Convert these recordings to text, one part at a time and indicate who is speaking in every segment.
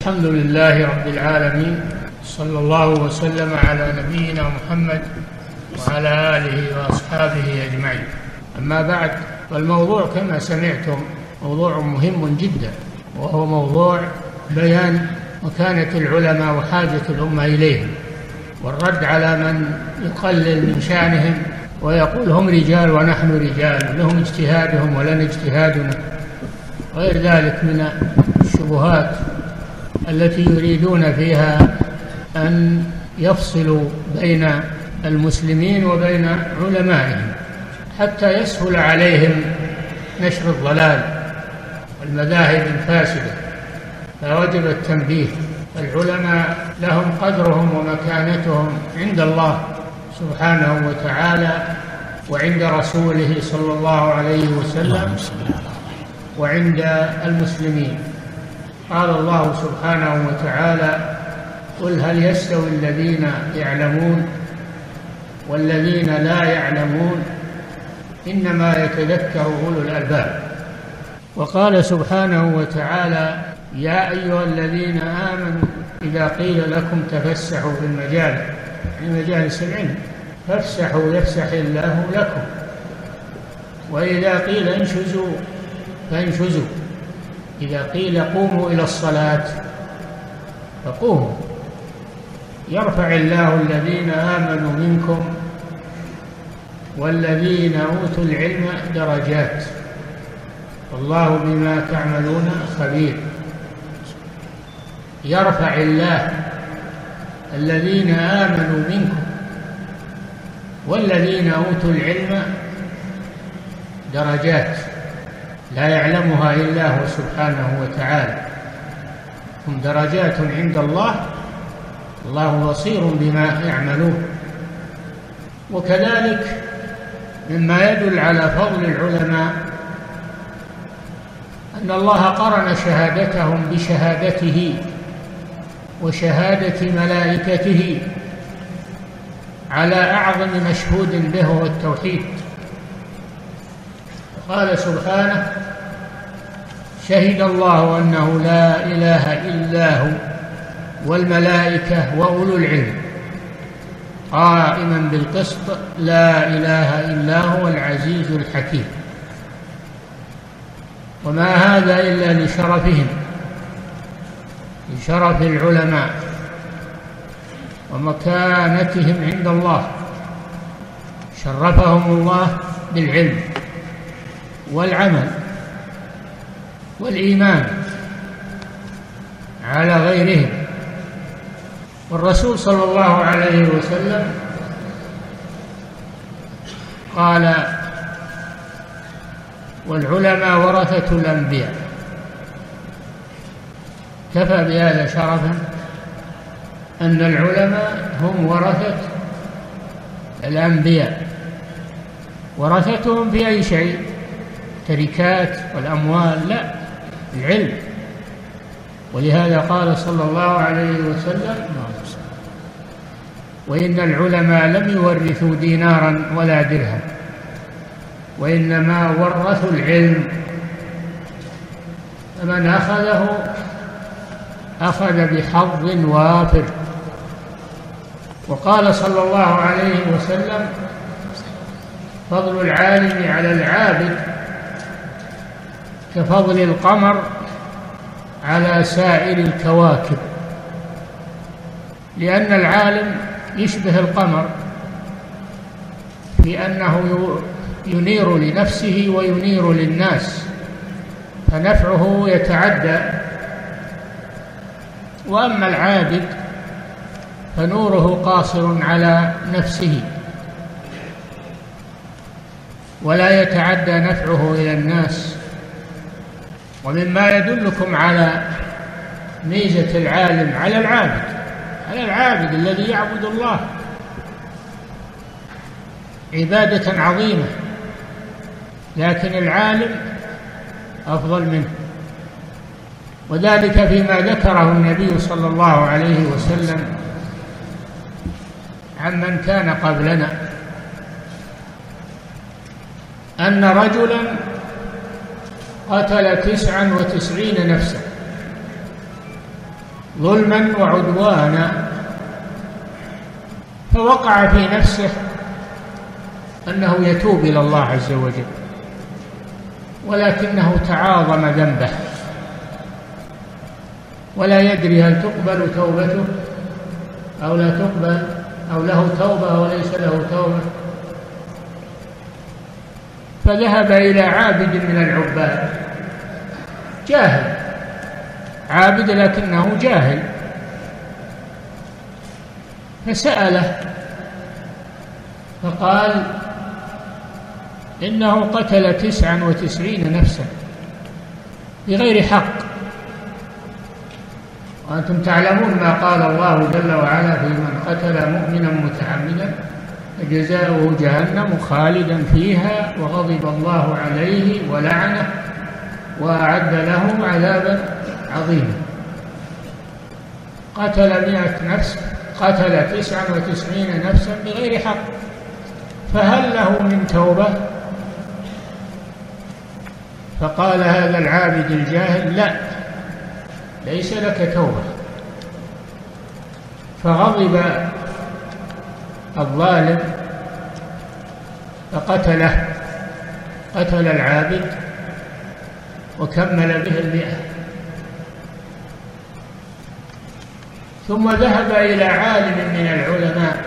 Speaker 1: الحمد لله رب العالمين، صلى الله وسلم على نبينا محمد وعلى آله وأصحابه أجمعين. أما بعد، فالموضوع كما سمعتم موضوع مهم جدا، وهو موضوع بيان مكانة العلماء وحاجة الأمة إليهم، والرد على من يقلل من شأنهم ويقول هم رجال ونحن رجال، لهم اجتهادهم ولنا اجتهادنا، غير ذلك من الشبهات التي يريدون فيها أن يفصلوا بين المسلمين وبين علمائهم حتى يسهل عليهم نشر الضلال والمذاهب الفاسدة. فوجب التنبيه. العلماء لهم قدرهم ومكانتهم عند الله سبحانه وتعالى وعند رسوله صلى الله عليه وسلم وعند المسلمين. قال الله سبحانه وتعالى: قل هل يستوي الذين يعلمون والذين لا يعلمون إنما يتذكر أولو الألباب. وقال سبحانه وتعالى: يا أيها الذين آمنوا إذا قيل لكم تفسحوا في المجالس، في مجالس العلم، فافسحوا يفسح الله لكم، وإذا قيل انشزوا فانشزوا، إذا قيل قوموا إلى الصلاة فقوموا. يرفع الله الذين آمنوا منكم والذين أوتوا العلم درجات، والله بما تعملون خبير. يرفع الله الذين آمنوا منكم والذين أوتوا العلم درجات لا يعلمها إلا هو سبحانه وتعالى، هم درجات عند الله، الله بصير بما يعملون. وكذلك مما يدل على فضل العلماء أن الله قرن شهادتهم بشهادته وشهادة ملائكته على أعظم مشهود به هو التوحيد. قال سبحانه: شهد الله أنه لا إله إلا هو والملائكة وأولو العلم قائما بالقسط لا إله إلا هو العزيز الحكيم. وما هذا إلا لشرفهم، لشرف العلماء ومكانتهم عند الله. شرفهم الله بالعلم والعمل والإيمان على غيرهم. والرسول صلى الله عليه وسلم قال: والعلماء ورثة الأنبياء. كفى بهذا شرفا أن العلماء هم ورثة الأنبياء. ورثتهم في أي شيء؟ تركات والأموال؟ لا، العلم. ولهذا قال صلى الله عليه وسلم: وإن العلماء لم يورثوا دينارا ولا درهم، وإنما ورثوا العلم، فمن أخذه أخذ بحظ وافر. وقال صلى الله عليه وسلم: فضل العالم على العابد كفضل القمر على سائر الكواكب. لأن العالم يشبه القمر في أنه ينير لنفسه وينير للناس، فنفعه يتعدى. وأما العابد فنوره قاصر على نفسه ولا يتعدى نفعه إلى الناس. ومما يدلكم على ميزة العالم على العابد الذي يعبد الله عبادة عظيمة، لكن العالم أفضل منه. وذلك فيما ذكره النبي صلى الله عليه وسلم عمن كان قبلنا، أن رجلا قتل 99 نفسا ظلما وعدوانا، فوقع في نفسه أنه يتوب إلى الله عز وجل، ولكنه تعاظم ذنبه ولا يدري هل تقبل توبته أو لا تقبل، أو له توبة أو ليس له توبة. فذهب إلى عابد من العباد، جاهل، عابد لكنه جاهل، فسأله فقال إنه قتل 99 نفسا بغير حق، وأنتم تعلمون ما قال الله جل وعلا في من قتل مؤمنا متعمدا فجزاؤه جهنم خالدا فيها وغضب الله عليه ولعنه وأعد له عذابا عظيما. قتل 100 نفس، قتل 99 نفسا بغير حق، فهل له من توبة؟ فقال هذا العابد الجاهل لا، ليس لك توبة. فغضب الظالم فقتله، قتل العابد وكمل به 100. ثم ذهب إلى عالم من العلماء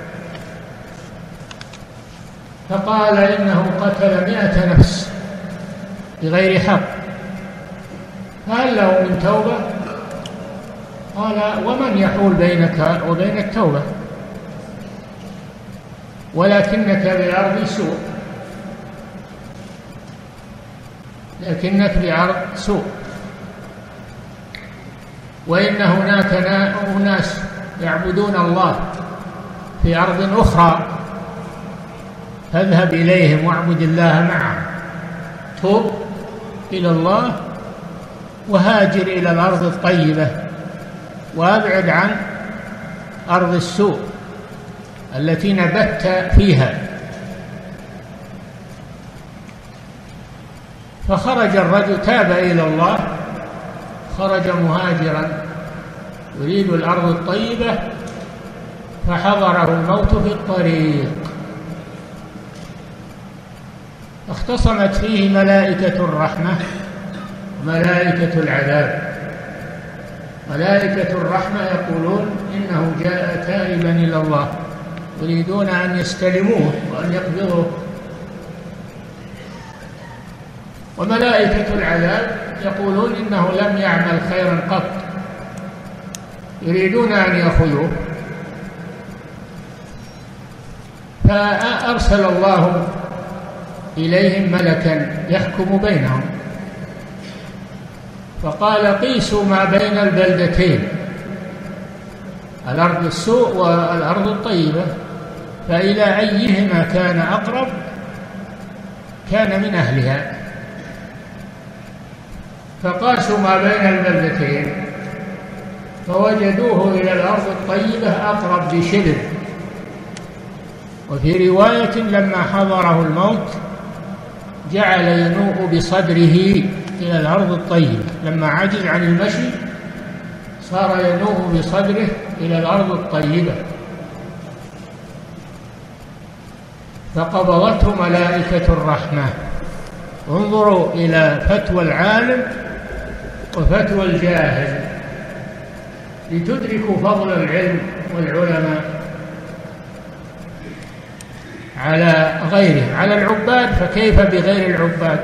Speaker 1: فقال إنه قتل 100 نفس بغير حق، فهل له من توبة؟ قال ومن يحول بينك وبين التوبة؟ ولكنك بأرض سوء، لكنك بأرض سوء، وإن هناك أناس يعبدون الله في أرض أخرى، فاذهب إليهم واعبد الله معهم، توب إلى الله وهاجر إلى الأرض الطيبة وابعد عن أرض السوء التي نبت فيها. فخرج الرجل، تاب إلى الله، خرج مهاجرا يريد الأرض الطيبة، فحضره الموت في الطريق، اختصمت فيه ملائكة الرحمة وملائكة العذاب. ملائكة الرحمة يقولون إنه جاء تائبا إلى الله، يريدون أن يستلموه وأن يقبضوه. وملائكة العذاب يقولون إنه لم يعمل خيرا قط، يريدون أن يأخذوه. فأرسل الله إليهم ملكا يحكم بينهم، فقال قيسوا ما بين البلدتين، الأرض السوء والأرض الطيبة، فإلى أيهما كان أقرب كان من أهلها. فقاسوا ما بين البلدتين فوجدوه إلى الأرض الطيبة أقرب بشبر. وفي رواية لما حضره الموت جعل ينوء بصدره إلى الأرض الطيبة، لما عجز عن المشي صار ينوء بصدره إلى الأرض الطيبة، فقبضته ملائكة الرحمة. انظروا إلى فتوى العالم وفتوى الجاهل لتدركوا فضل العلم والعلماء على غيره، على العباد، فكيف بغير العباد؟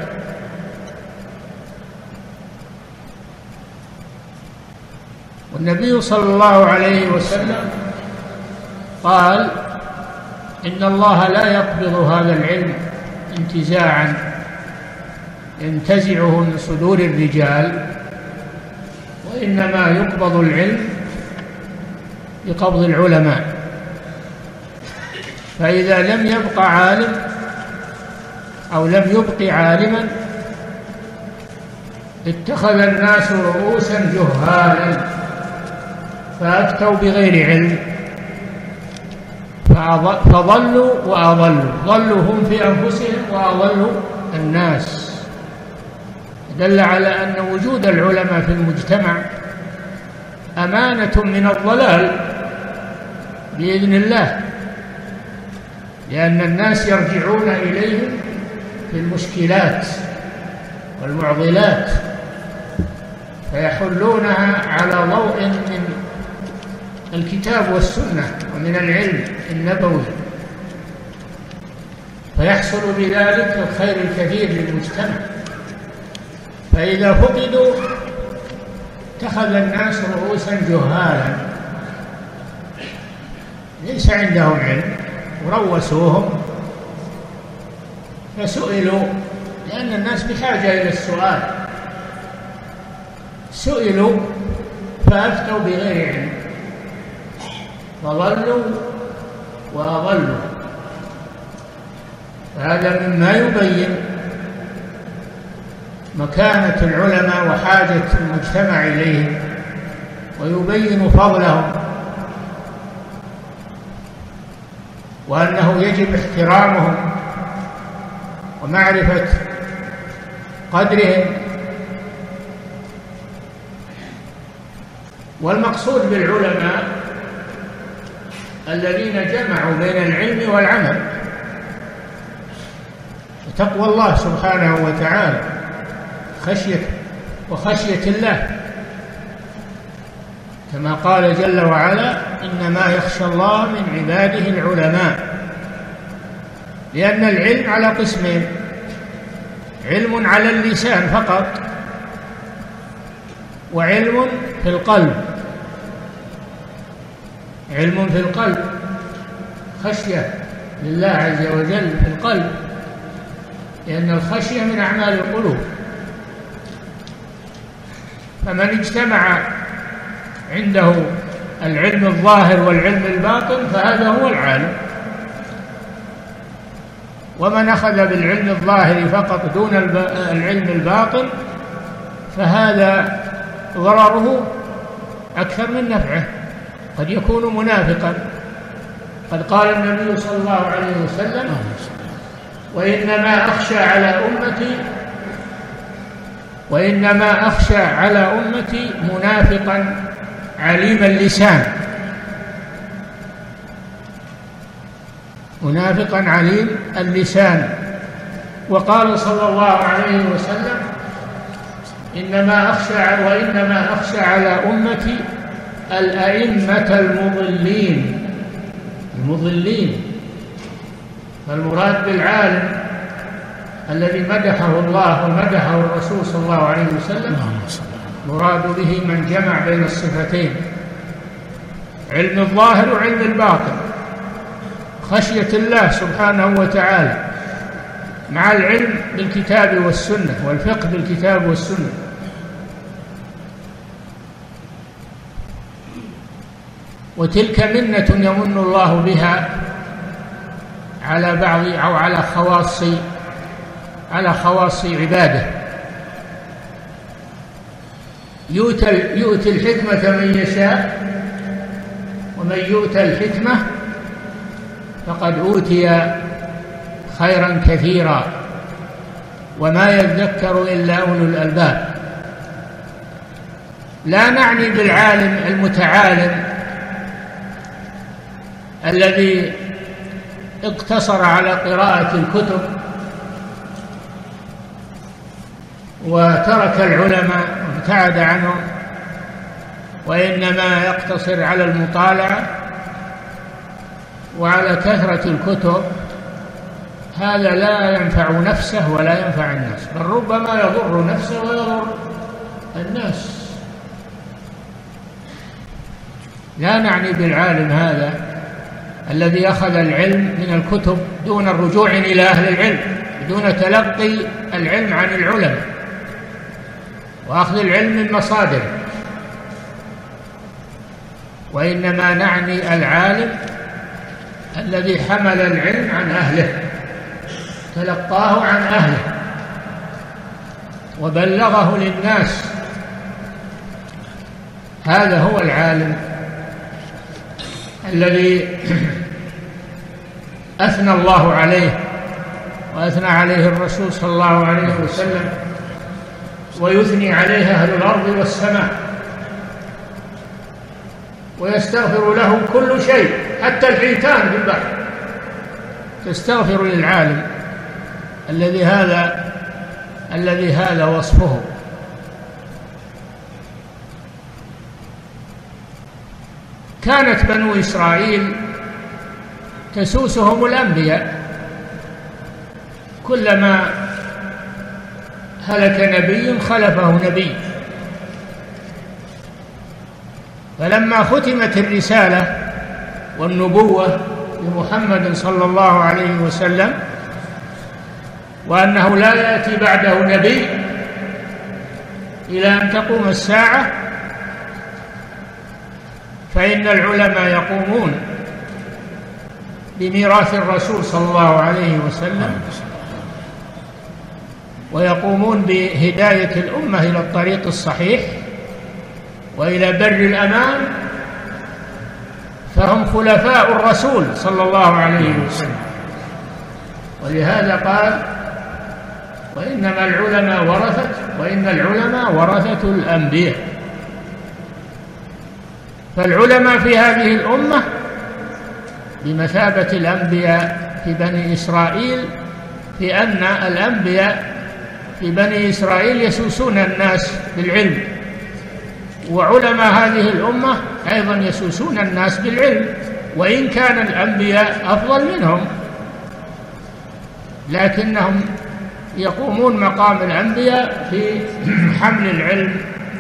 Speaker 1: والنبي صلى الله عليه وسلم قال إن الله لا يقبض هذا العلم انتزاعا ينتزعه من صدور الرجال، وإنما يقبض العلم بقبض العلماء. فإذا لم يبق عالم أو لم يبق عالما اتخذ الناس رؤوسا جهالا فأفتوا بغير علم، فضلوا وأضلوا، ضلوا هم في أنفسهم وأضلوا الناس. دل على أن وجود العلماء في المجتمع أمانة من الضلال بإذن الله، لأن الناس يرجعون إليهم في المشكلات والمعضلات فيحلونها على ضوء من الكتاب والسنة ومن العلم النبوي، فيحصل بذلك الخير الكثير للمجتمع. فإذا فقدوا اتخذ الناس رؤوسا جهالا ليس عندهم علم وروسوهم فسئلوا، لأن الناس بحاجة إلى السؤال، سئلوا فأفتوا بغير علم فضلوا وأضلوا. هذا مما يبين مكانة العلماء وحاجة المجتمع إليهم، ويبين فضلهم، وأنه يجب احترامهم ومعرفة قدرهم. والمقصود بالعلماء الذين جمعوا بين العلم والعمل وتقوى الله سبحانه وتعالى وخشية الله، كما قال جل وعلا: إنما يخشى الله من عباده العلماء. لأن العلم على قسمين: علم على اللسان فقط، وعلم في القلب. علم في القلب، خشية لله عز وجل في القلب، لأن الخشية من أعمال القلوب. فمن اجتمع عنده العلم الظاهر والعلم الباطن فهذا هو العالم، ومن أخذ بالعلم الظاهر فقط دون العلم الباطن فهذا ضرره أكثر من نفعه، قد يكون منافقا. قد قال النبي صلى الله عليه وسلم: وإنما أخشى على أمتي منافقا عليم اللسان. منافقا عليم اللسان. وقال صلى الله عليه وسلم: وإنما أخشى على أمتي الأئمة المضلين. فالمراد بالعالم الذي مدحه الله ومدحه الرسول صلى الله عليه وسلم مراد به من جمع بين الصفتين: علم الظاهر وعلم الباطن، خشية الله سبحانه وتعالى مع العلم بالكتاب والسنة والفقه بالكتاب والسنة. وتلك منة يمن الله بها على بعض أو على خواص عباده. يؤتي الحكمة من يشاء، ومن يؤت الحكمة فقد أوتي خيرا كثيرا، وما يذكر إلا أولو الألباب. لا نعني بالعالم المتعالم الذي اقتصر على قراءة الكتب وترك العلماء وابتعد عنهم، وإنما يقتصر على المطالعة وعلى كثرة الكتب. هذا لا ينفع نفسه ولا ينفع الناس، بل ربما يضر نفسه ويضر الناس. لا نعني بالعالم هذا الذي أخذ العلم من الكتب دون الرجوع إلى أهل العلم، دون تلقي العلم عن العلماء وأخذ العلم من مصادر، وإنما نعني العالم الذي حمل العلم عن أهله، تلقاه عن أهله وبلغه للناس. هذا هو العالم الذي أثنى الله عليه وأثنى عليه الرسول صلى الله عليه وسلم، ويثني عليه أهل الأرض والسماء. ويستغفر له كل شيء، حتى الحيتان في البحر تستغفر للعالم الذي هذا وصفه. كانت بنو إسرائيل تسوسهم الأنبياء، كلما هلك نبي خلفه نبي، فلما ختمت الرسالة والنبوة بمحمد صلى الله عليه وسلم وأنه لا يأتي بعده نبي إلى أن تقوم الساعة، فإن العلماء يقومون بميراث الرسول صلى الله عليه وسلم، ويقومون بهداية الأمة إلى الطريق الصحيح وإلى بر الأمان، فهم خلفاء الرسول صلى الله عليه وسلم. ولهذا قال: وإن العلماء ورثة الأنبياء. فالعلماء في هذه الأمة بمثابة الأنبياء في بني إسرائيل، في أن الأنبياء في بني إسرائيل يسوسون الناس بالعلم، وعلماء هذه الأمة أيضا يسوسون الناس بالعلم، وإن كان الأنبياء أفضل منهم لكنهم يقومون مقام الأنبياء في حمل العلم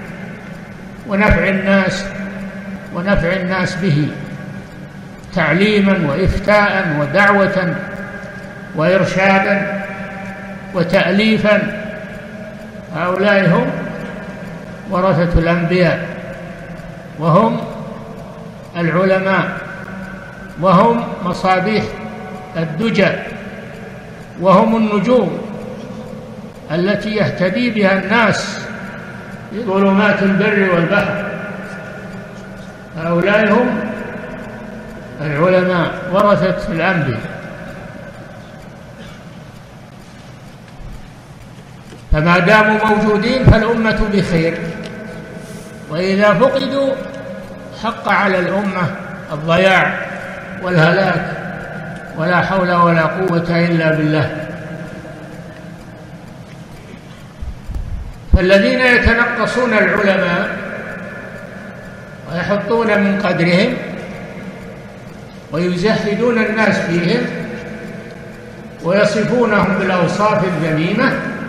Speaker 1: ونفع الناس به، تعليما وإفتاء ودعوة وإرشادا وتأليفا. هؤلاء هم ورثة الأنبياء، وهم العلماء، وهم مصابيح الدجى، وهم النجوم التي يهتدي بها الناس في ظلمات البر والبحر. هؤلاء هم العلماء ورثة الأنبياء. فما داموا موجودين فالأمة بخير، وإذا فقدوا حق على الأمة الضياع والهلاك، ولا حول ولا قوة إلا بالله. فالذين يتنقصون العلماء ويحطون من قدرهم ويزهدون الناس فيهم ويصفونهم بالأوصاف الذميمة،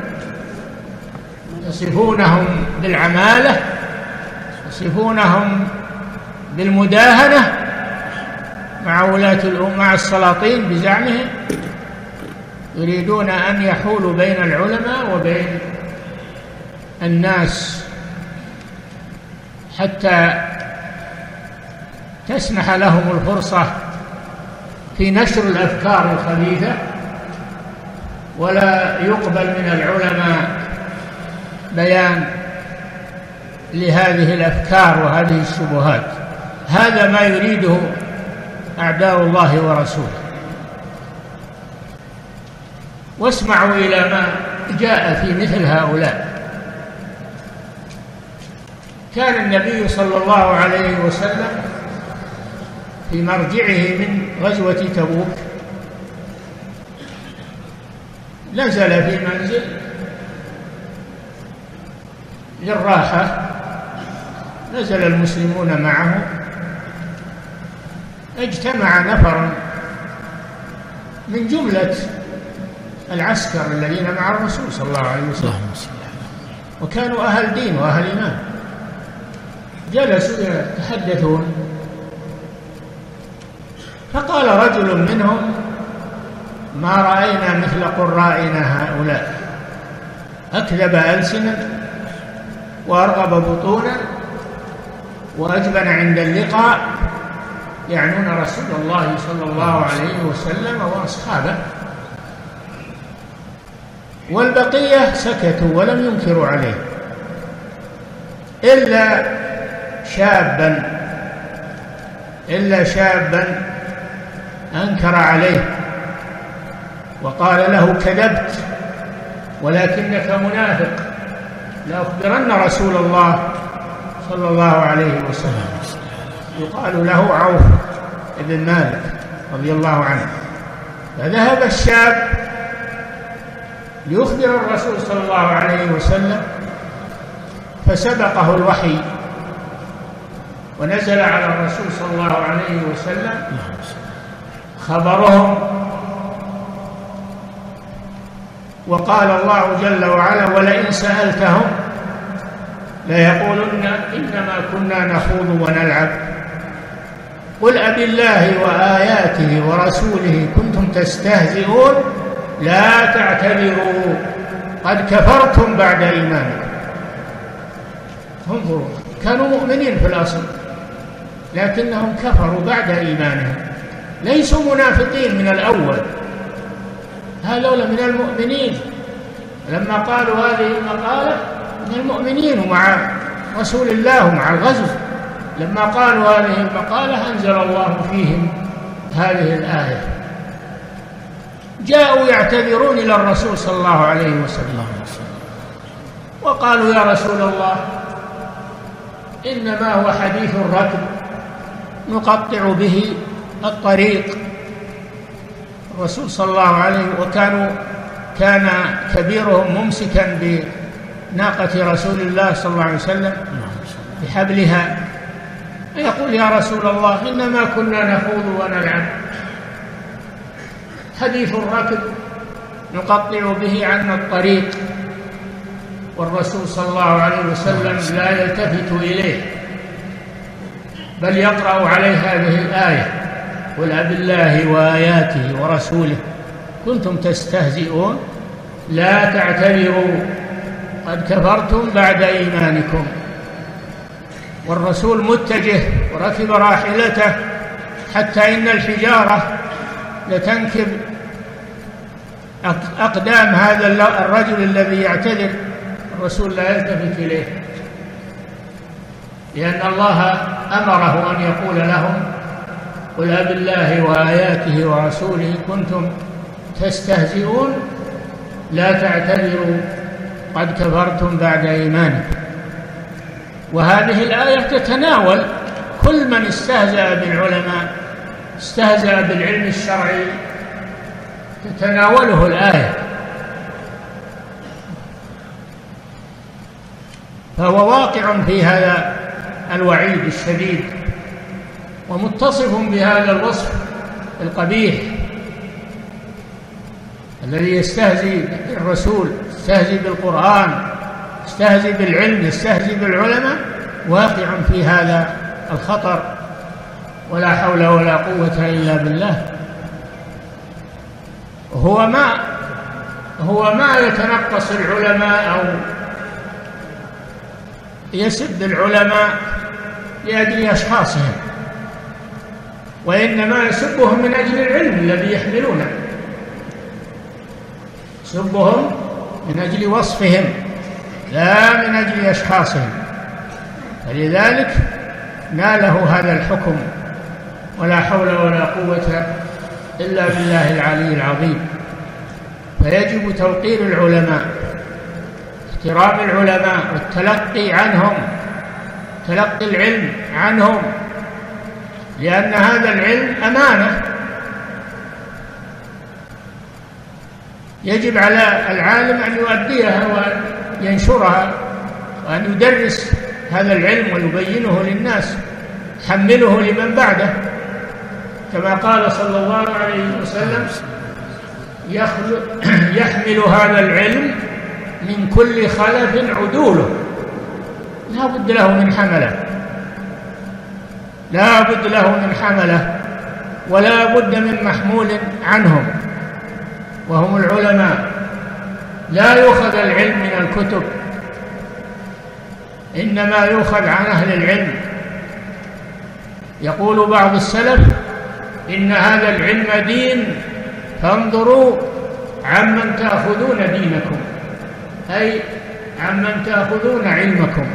Speaker 1: يصفونهم بالعمالة، يصفونهم بالمداهنة مع ولاة الأمة، مع السلاطين بزعمهم، يريدون أن يحولوا بين العلماء وبين الناس حتى تسنح لهم الفرصة في نشر الأفكار الخبيثة، ولا يقبل من العلماء بيان لهذه الأفكار وهذه الشبهات. هذا ما يريده أعداء الله ورسوله. واسمعوا إلى ما جاء في مثل هؤلاء. كان النبي صلى الله عليه وسلم في مرجعه من غزوة تبوك نزل في منزل للراحة، نزل المسلمون معه، اجتمع نفر من جملة العسكر الذين مع الرسول صلى الله عليه وسلم، وكانوا أهل دين وأهل إيمان، جلسوا يتحدثون، فقال رجل منهم: ما رأينا مثل قرائنا هؤلاء، أكذب ألسنا وأرغب بطونا وأجبن عند اللقاء، يعنون رسول الله صلى الله عليه وسلم وأصحابه. والبقية سكتوا ولم ينكروا عليه إلا شابا أنكر عليه وقال له: كذبت ولكنك منافق، لأخبرن رسول الله صلى الله عليه وسلم. يقال له عوف بن مالك رضي الله عنه. فذهب الشاب ليخبر الرسول صلى الله عليه وسلم، فسبقه الوحي ونزل على الرسول صلى الله عليه وسلم خبرهم، وقال الله جل وعلا: ولئن سألتهم ليقولن إنما كنا نخوض ونلعب قل أبالله وآياته ورسوله كنتم تستهزئون لا تعتذروا قد كفرتم بعد إيمانكم. انظروا، كانوا مؤمنين في الأصل لكنهم كفروا بعد إيمانهم، ليسوا منافقين من الأول، هؤلاء من المؤمنين. لما قالوا هذه المقالة من المؤمنين ومع رسول الله ومع الغزو، لما قالوا هذه المقالة أنزل الله فيهم هذه الآية. جاءوا يعتذرون إلى الرسول صلى الله عليه وسلم وقالوا: يا رسول الله، إنما هو حديث الركب نقطع به الطريق. الرسول صلى الله عليه كان كبيرهم ممسكا بناقة رسول الله صلى الله عليه وسلم بحبلها، يقول: يا رسول الله، إنما كنا نخوض ونلعب، حديث الركب نقطع به عنا الطريق. والرسول صلى الله عليه وسلم لا يلتفت إليه بل يقرأ عليه هذه الآية: قل أبالله وآياته ورسوله كنتم تستهزئون لا تعتذروا قد كفرتم بعد إيمانكم. والرسول متجه وركب راحلته حتى إن الحجارة لتنكب أقدام هذا الرجل الذي يعتذر، الرسول لا يلتفت إليه، لأن الله أمره أن يقول لهم: قل أبالله وآياته ورسوله كنتم تستهزئون لا تعتذروا قد كفرتم بعد إيمانكم. وهذه الآية تتناول كل من استهزأ بالعلماء، استهزأ بالعلم الشرعي، تتناوله الآية. فهو واقع في هذا الوعيد الشديد ومتصف بهذا الوصف القبيح الذي يستهزئ بالرسول، يستهزئ بالقرآن، يستهزئ بالعلم، يستهزئ بالعلماء، واقع في هذا الخطر، ولا حول ولا قوة إلا بالله. هو ما يتنقص العلماء أو يسب العلماء لأجل أشخاصهم، وإنما يسبهم من أجل العلم الذي يحملونه، يسبهم من أجل وصفهم لا من أجل أشخاصهم، فلذلك ناله هذا الحكم، ولا حول ولا قوة إلا بالله العلي العظيم. فيجب توقير العلماء، احترام العلماء والتلقي عنهم، تلقي العلم عنهم، لأن هذا العلم أمانة يجب على العالم أن يؤديها وأن ينشرها وأن يدرس هذا العلم ويبينه للناس، يحمله لمن بعده، كما قال صلى الله عليه وسلم: يحمل هذا العلم من كل خلف عدوله. لا بد له من حمله، لا بد له من حمله، ولا بد من محمول عنهم وهم العلماء. لا يؤخذ العلم من الكتب، إنما يؤخذ عن أهل العلم. يقول بعض السلف: إن هذا العلم دين فانظروا عمن تأخذون دينكم، أي عمن تأخذون علمكم.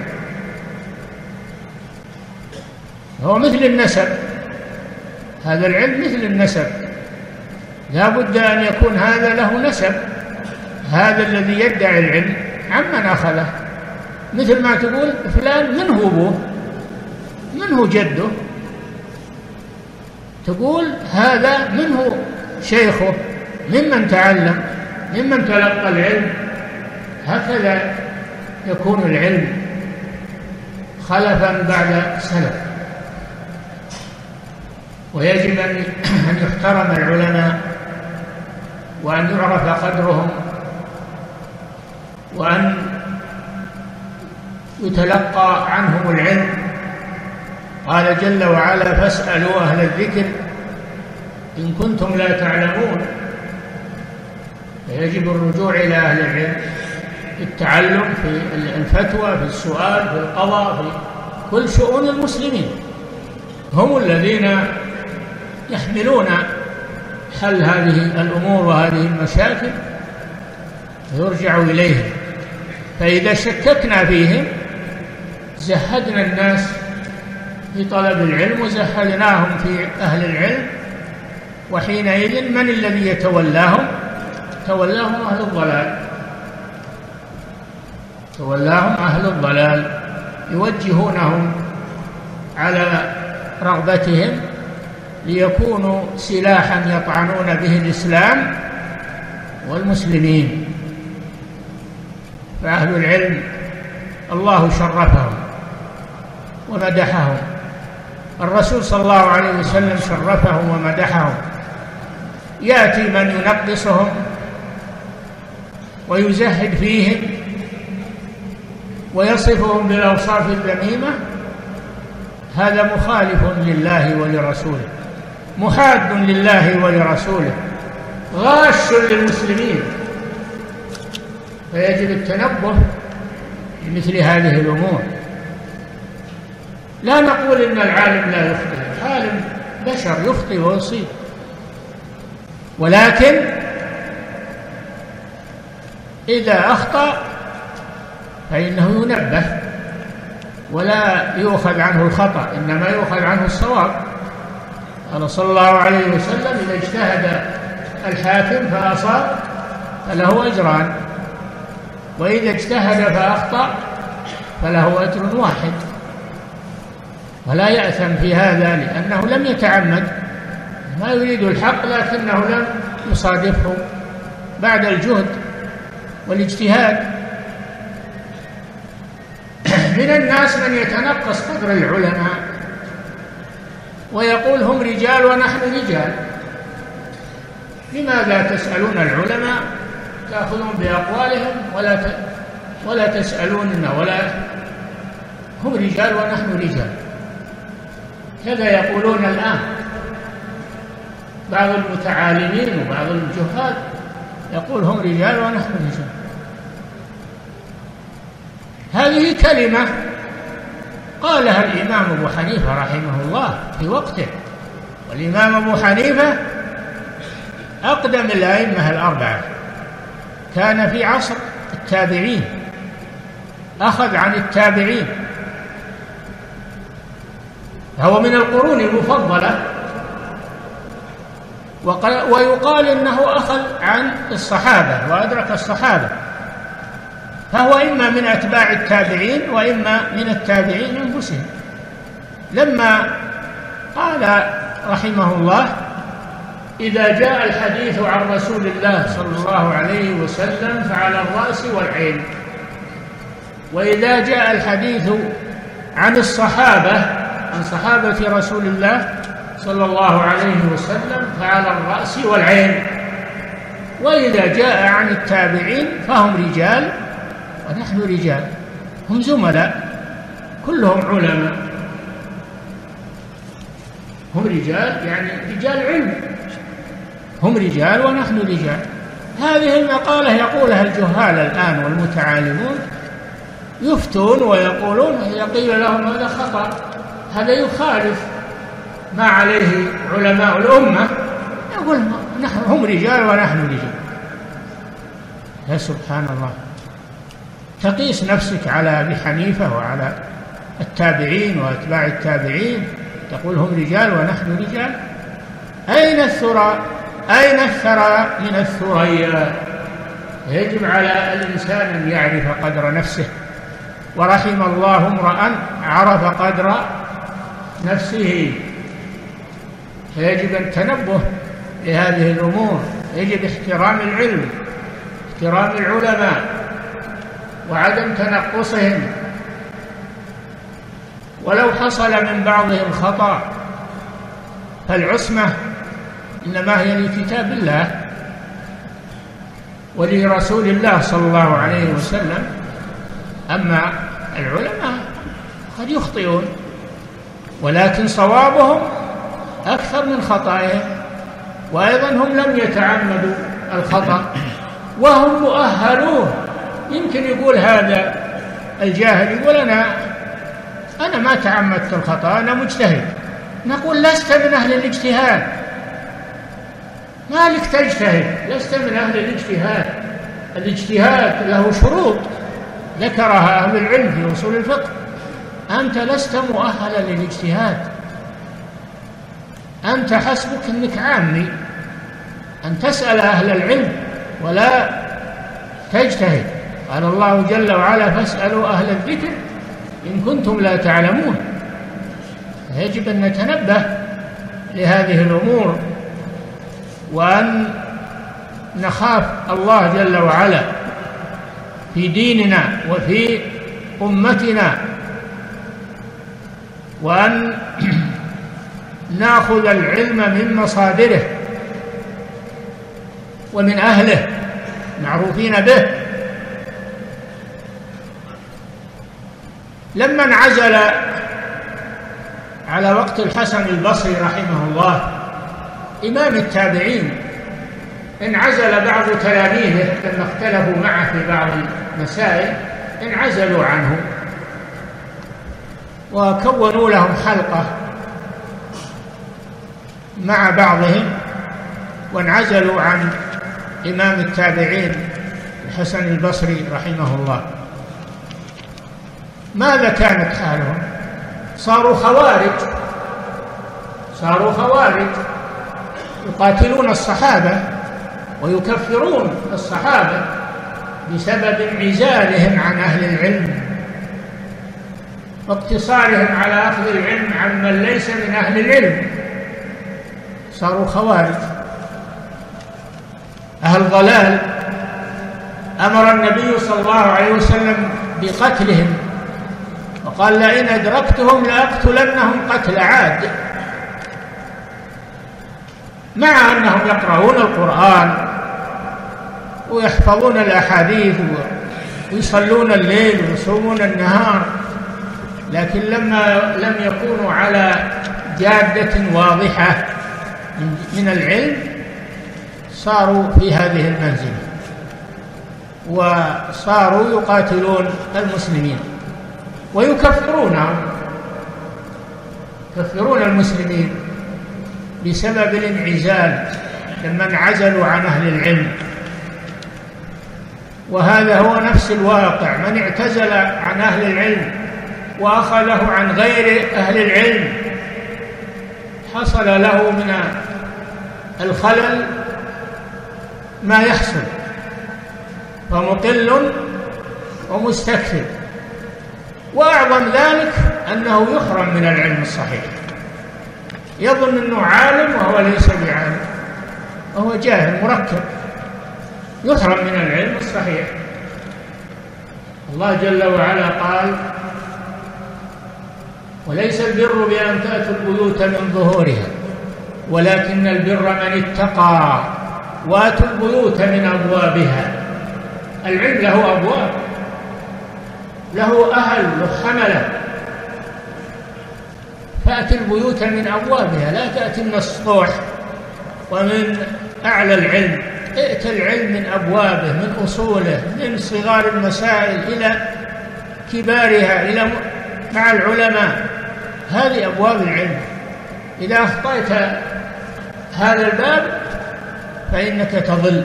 Speaker 1: هو مثل النسب، هذا العلم مثل النسب، لا بد أن يكون هذا له نسب، هذا الذي يدعي العلم عمن أخذه، مثل ما تقول فلان منه أبوه، منه جده، تقول هذا منه شيخه، ممن تعلم، ممن تلقى العلم. هكذا يكون العلم خلفا بعد سلف. ويجب أن يحترم العلماء وأن يعرف قدرهم وأن يتلقى عنهم العلم. قال جل وعلا: فاسألوا أهل الذكر إن كنتم لا تعلمون. فيجب الرجوع إلى أهل العلم في التعلم، في الفتوى، في السؤال، في القضاء، في كل شؤون المسلمين. هم الذين يحملون حل هذه الأمور وهذه المشاكل، يرجع إليهم. فإذا شككنا فيهم زهدنا الناس في طلب العلم وزهدناهم في أهل العلم، وحينئذ من الذي يتولاهم؟ تولاهم أهل الضلال، تولاهم أهل الضلال، يوجهونهم على رغبتهم ليكونوا سلاحا يطعنون به الإسلام والمسلمين. فأهل العلم الله شرفهم ومدحهم، الرسول صلى الله عليه وسلم شرفهم ومدحهم. يأتي من ينقصهم ويزهد فيهم ويصفهم بالأوصاف الذميمة، هذا مخالف لله ولرسوله، محاد لله ولرسوله، غاش للمسلمين. فيجب التنبه لمثل هذه الأمور. لا نقول إن العالم لا يخطئ، العالم بشر يخطئ ويصيب، ولكن إذا أخطأ فإنه ينبه ولا يؤخذ عنه الخطأ، إنما يؤخذ عنه الصواب. قال صلى الله عليه وسلم: إذا اجتهد الحاكم فأصاب فله أجران، وإذا اجتهد فأخطأ فله أجر واحد. ولا يأثم في هذا لأنه لم يتعمد، ما يريد الحق لكنه لم يصادفه بعد الجهد والاجتهاد. من الناس من يتنقص قدر العلماء ويقول هم رجال ونحن رجال. لماذا تسألون العلماء تأخذون بأقوالهم ولا تسألوننا؟ ولا هم رجال ونحن رجال. كذا يقولون الآن بعض المتعالمين وبعض الجهال، يقول هم رجال ونحن رجال. هذه كلمة قالها الإمام أبو حنيفة رحمه الله في وقته، والإمام أبو حنيفة أقدم الأئمة الأربعة، كان في عصر التابعين، أخذ عن التابعين، هو من القرون المفضلة، ويقال إنه أخذ عن الصحابة وأدرك الصحابة، فهو إما من أتباع التابعين وإما من التابعين أنفسهم. لما قال رحمه الله: إذا جاء الحديث عن رسول الله صلى الله عليه وسلم فعلى الرأس والعين، وإذا جاء الحديث عن الصحابة، عن صحابة رسول الله صلى الله عليه وسلم فعلى الرأس والعين، وإذا جاء عن التابعين فهم رجال ونحن رجال، هم زملاء كلهم علماء، هم رجال يعني رجال علم، هم رجال ونحن رجال. هذه المقالة يقولها الجهال الآن والمتعالمون، يفتون ويقولون إذا قيل لهم هذا خطأ، هذا يخالف ما عليه علماء الأمة، يقول هم رجال ونحن رجال. يا سبحان الله، تقيس نفسك على أبي حنيفة وعلى التابعين وأتباع التابعين، تقول هم رجال ونحن رجال؟ أين الثرى؟ أين الثرى من الثريا؟ يجب على الإنسان أن يعرف قدر نفسه، ورحم الله امرأ عرف قدر نفسه. فيجب التنبه لهذه الأمور، يجب احترام العلم، احترام العلماء، وعدم تنقصهم. ولو حصل من بعضهم خطأ فالعصمة إنما هي لكتاب الله ولرسول الله صلى الله عليه وسلم. أما العلماء قد يخطئون، ولكن صوابهم أكثر من خطأهم، وأيضا هم لم يتعمدوا الخطأ وهم مؤهلون. يمكن يقول هذا الجاهل، يقول أنا ما تعمدت الخطأ، أنا مجتهد. نقول لست من أهل الاجتهاد، ما لك تجتهد، لست من أهل الاجتهاد. الاجتهاد له شروط ذكرها أهل العلم في أصول الفقه، أنت لست مؤهلا للاجتهاد، أنت حسبك أنك عامي، أن تسأل أهل العلم ولا تجتهد. قال الله جل وعلا: فاسألوا أهل الذكر إن كنتم لا تعلمون. يجب أن نتنبه لهذه الأمور، وأن نخاف الله جل وعلا في ديننا وفي أمتنا، وأن نأخذ العلم من مصادره ومن أهله معروفين به. لما انعزل على وقت الحسن البصري رحمه الله إمام التابعين، انعزل بعض تلاميذه لما اختلفوا معه في بعض المسائل، انعزلوا عنه وكونوا لهم حلقة مع بعضهم، وانعزلوا عن إمام التابعين الحسن البصري رحمه الله. ماذا كانت حالهم؟ صاروا خوارج يقاتلون الصحابة ويكفرون الصحابة بسبب انعزالهم عن أهل العلم واقتصارهم على أخذ العلم عمن ليس من أهل العلم. صاروا خوارج أهل ضلال. أمر النبي صلى الله عليه وسلم بقتلهم، وقال: لئن أدركتهم لأقتلنهم قتل عاد، مع أنهم يقرؤون القرآن ويحفظون الأحاديث ويصلون الليل ويصومون النهار، لكن لما لم يكونوا على جادة واضحة من العلم صاروا في هذه المنزلة، وصاروا يقاتلون المسلمين ويكفرونهم، يكفرون المسلمين بسبب الانعزال لما انعزلوا عن أهل العلم. وهذا هو نفس الواقع، من اعتزل عن أهل العلم وأخذه عن غير أهل العلم حصل له من الخلل ما يحصل، فمقل ومستكثر. وأعظم ذلك أنه يحرم من العلم الصحيح، يظن أنه عالم وهو ليس بعالم، وهو جاهل مركب، يحرم من العلم الصحيح. الله جل وعلا قال: وليس البر بأن تأتوا البيوت من ظهورها ولكن البر من اتقى وأتوا البيوت من أبوابها. العلم له أبواب، له أهل، له حملة، فأتي البيوت من أبوابها، لا تأتي من السطوح ومن أعلى العلم. ائت العلم من أبوابه، من أصوله، من صغار المسائل إلى كبارها، إلى مع العلماء. هذه أبواب العلم. إذا أخطأت هذا الباب فإنك تضل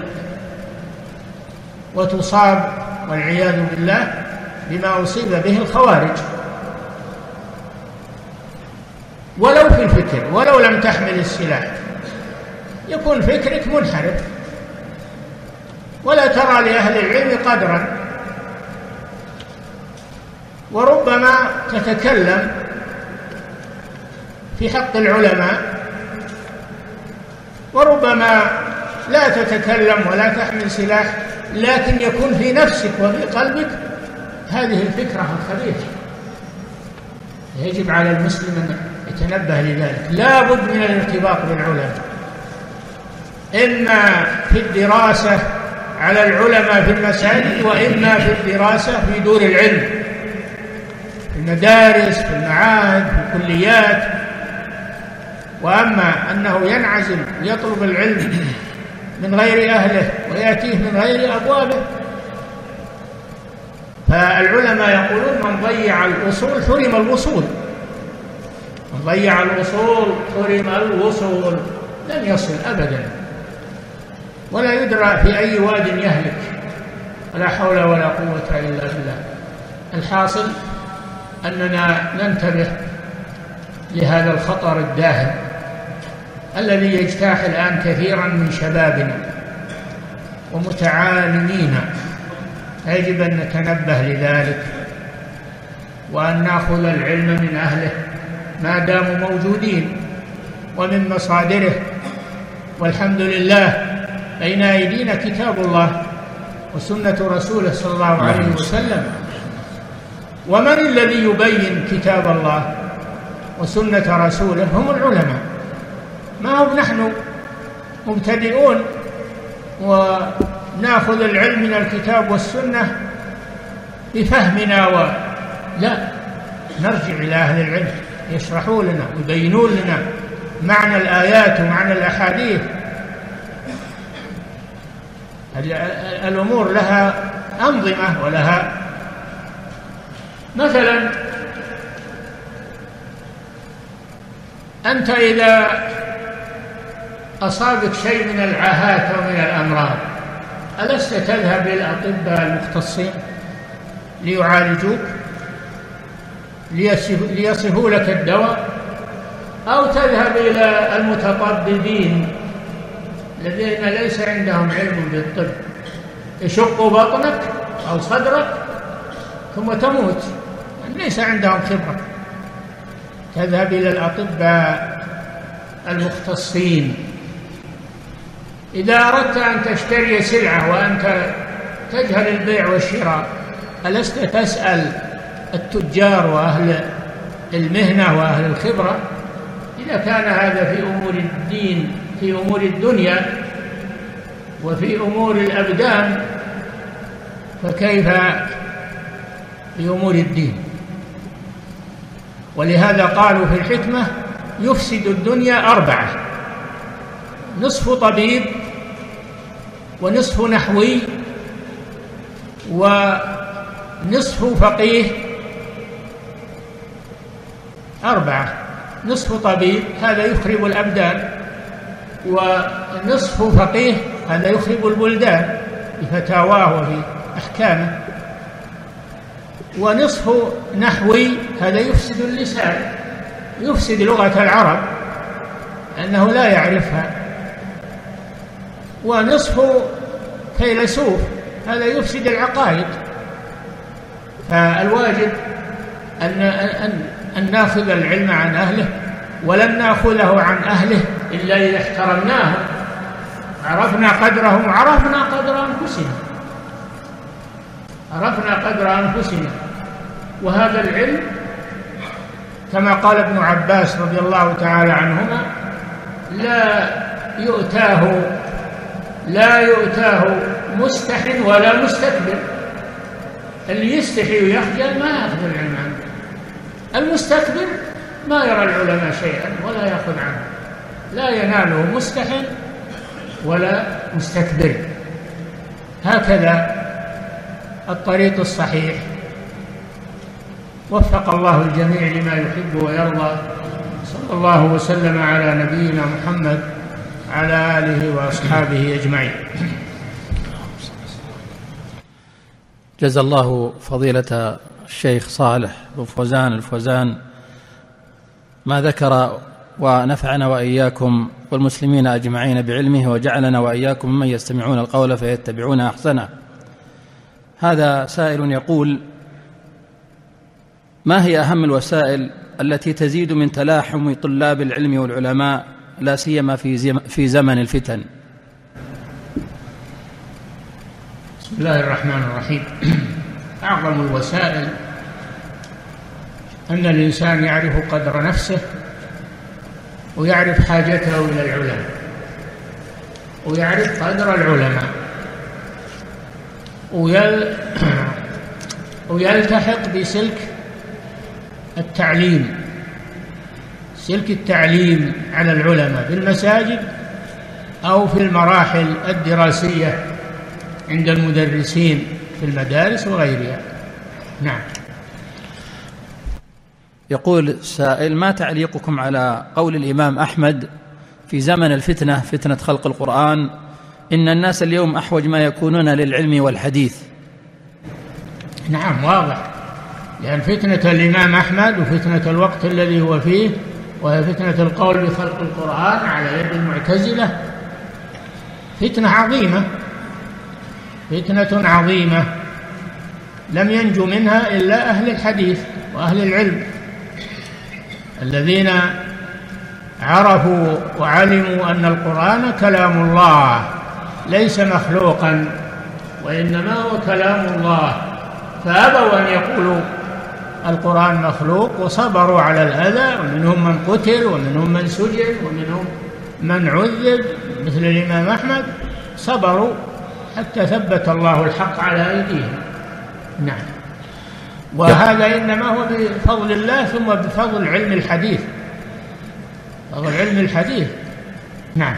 Speaker 1: وتصاب والعياذ بالله بما أصيب به الخوارج. ولو في الفكر، ولو لم تحمل السلاح، يكون فكرك منحرف ولا ترى لأهل العلم قدرا، وربما تتكلم في حق العلماء وربما لا تتكلم ولا تحمل سلاح، لكن يكون في نفسك وفي قلبك هذه الفكرة الخبيثة. يجب على المسلم أن يتنبه لذلك. لا بد من الارتباط بالعلماء، إما في الدراسة على العلماء في المساجد، وإما في الدراسة في دور العلم، في المدارس، في المعاهد، في الكليات. وأما أنه ينعزل يطلب العلم من غير أهله ويأتيه من غير أبوابه، فالعلماء يقولون من ضيع الأصول حرم الوصول، من ضيع الأصول حرم الوصول، لن يصل أبدا، ولا يدرى في أي واد يهلك، ولا حول ولا قوة إلا بالله. الحاصل أننا ننتبه لهذا الخطر الداهم الذي يجتاح الآن كثيرا من شبابنا ومتعالمين. يجب أن نتنبه لذلك، وأن نأخذ العلم من أهله ما داموا موجودين ومن مصادره. والحمد لله بين أيدينا كتاب الله وسنة رسوله صلى الله عليه وسلم. ومن الذي يبين كتاب الله وسنة رسوله؟ هم العلماء، ما هم نحن مبتدئون ونأخذ العلم من الكتاب والسنة بفهمنا لا، نرجع إلى أهل العلم يشرحوا لنا ويبينون لنا معنى الآيات ومعنى الأحاديث. الأمور لها أنظمة ولها، مثلا أنت إذا أصابك شيء من العاهات أو من الأمراض ألست تذهب إلى الأطباء المختصين ليعالجوك، ليصفوا لك الدواء، أو تذهب إلى المتطببين الذين ليس عندهم علم بالطب، يشقوا بطنك أو صدرك ثم تموت، ليس عندهم خبرة. تذهب إلى الأطباء المختصين. إذا أردت أن تشتري سلعة وأنت تجهل البيع والشراء ألست تسأل التجار وأهل المهنة وأهل الخبرة؟ إذا كان هذا في أمور الدين، في أمور الدنيا وفي أمور الأبدان، فكيف في أمور الدين؟ ولهذا قالوا في الحكمة: يفسد الدنيا 4، نصف طبيب ونصف نحوي ونصف فقيه. 4، نصف طبيب هذا يخرب الأبدان، ونصف فقيه هذا يخرب البلدان بفتاواه وفي أحكامه، ونصف نحوي هذا يفسد اللسان، يفسد لغة العرب أنه لا يعرفها، ونصف فيلسوف هذا يفسد العقائد. فالواجب أن نأخذ العلم عن أهله، ولن نأخذه عن أهله إلا إذا احترمناهم، عرفنا قدرهم، عرفنا قدر أنفسنا، عرفنا قدر أنفسنا. وهذا العلم كما قال ابن عباس رضي الله تعالى عنهما: لا يؤتاه مستح ولا مستكبر. اللي يستحي ويخجل ما يأخذ العلم عنه، المستكبر ما يرى العلماء شيئا ولا يأخذ عنه، لا يناله مستح ولا مستكبر. هكذا الطريق الصحيح. وفق الله الجميع لما يحب ويرضى. صلى الله وسلم على نبينا محمد على آله وأصحابه أجمعين.
Speaker 2: جزا الله فضيلة الشيخ صالح بن فوزان الفوزان ما ذكر، ونفعنا وإياكم والمسلمين أجمعين بعلمه، وجعلنا وإياكم ممن يستمعون القول فيتبعون أحسنه. هذا سائل يقول: ما هي أهم الوسائل التي تزيد من تلاحم طلاب العلم والعلماء لا سيما في زمن الفتن؟
Speaker 1: بسم الله الرحمن الرحيم. أعظم الوسائل أن الإنسان يعرف قدر نفسه ويعرف حاجته إلى العلماء ويعرف قدر العلماء ويلتحق بسلك التعليم، سلك التعليم على العلماء في المساجد أو في المراحل الدراسية عند المدرسين في المدارس وغيرها. نعم.
Speaker 2: يقول السائل: ما تعليقكم على قول الإمام أحمد في زمن الفتنة، فتنة خلق القرآن، إن الناس اليوم أحوج ما يكونون للعلم والحديث؟
Speaker 1: نعم، واضح، لأن فتنة الإمام أحمد وفتنة الوقت الذي هو فيه وهي فتنة القول بخلق القرآن على يد المعتزلة فتنة عظيمة، فتنة عظيمة لم ينجو منها إلا أهل الحديث وأهل العلم الذين عرفوا وعلموا أن القرآن كلام الله ليس مخلوقا وإنما هو كلام الله، فأبوا أن يقولوا القرآن مخلوق وصبروا على الأذى، ومنهم من قتل ومنهم من سجن ومنهم من عذب مثل الإمام أحمد، صبروا حتى ثبت الله الحق على أيديهم. نعم. وهذا إنما هو بفضل الله ثم بفضل علم الحديث، فضل علم الحديث. نعم.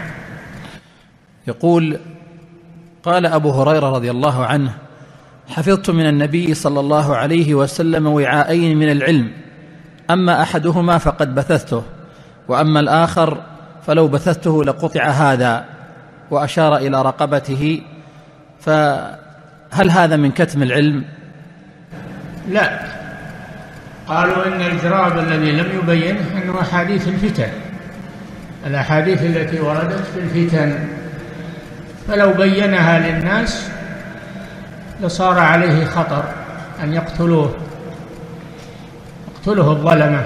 Speaker 2: يقول: قال أبو هريرة رضي الله عنه: حفظت من النبي صلى الله عليه وسلم وعاءين من العلم، أما أحدهما فقد بثثته، وأما الآخر فلو بثثته لقطع هذا، وأشار إلى رقبته، فهل هذا من كتم العلم؟
Speaker 1: لا، قالوا إن الجراب الذي لم يبينه أنه أحاديث الفتن، الأحاديث التي وردت في الفتن، فلو بينها للناس لصار عليه خطر أن يقتلوه الظلمة.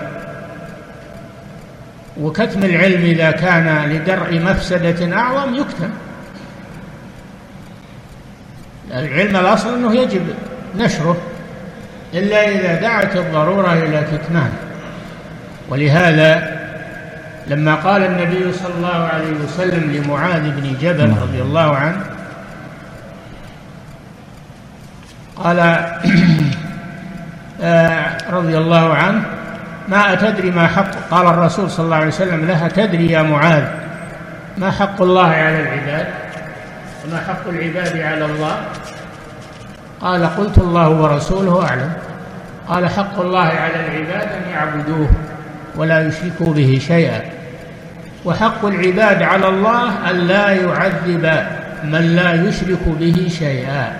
Speaker 1: وكتم العلم إذا كان لدرء مفسدة أعظم يكتم. العلم الأصل أنه يجب نشره إلا إذا دعت الضرورة إلى كتمانه. ولهذا لما قال النبي صلى الله عليه وسلم لمعاذ بن جبل رضي الله عنه، قال رضي الله عنه: ما أتدري ما حق، قال الرسول صلى الله عليه وسلم لها: تدري يا معاذ ما حق الله على العباد وما حق العباد على الله؟ قال: قلت الله ورسوله أعلم. قال: حق الله على العباد أن يعبدوه ولا يشركوا به شيئا، وحق العباد على الله أن لا يعذب من لا يشرك به شيئا.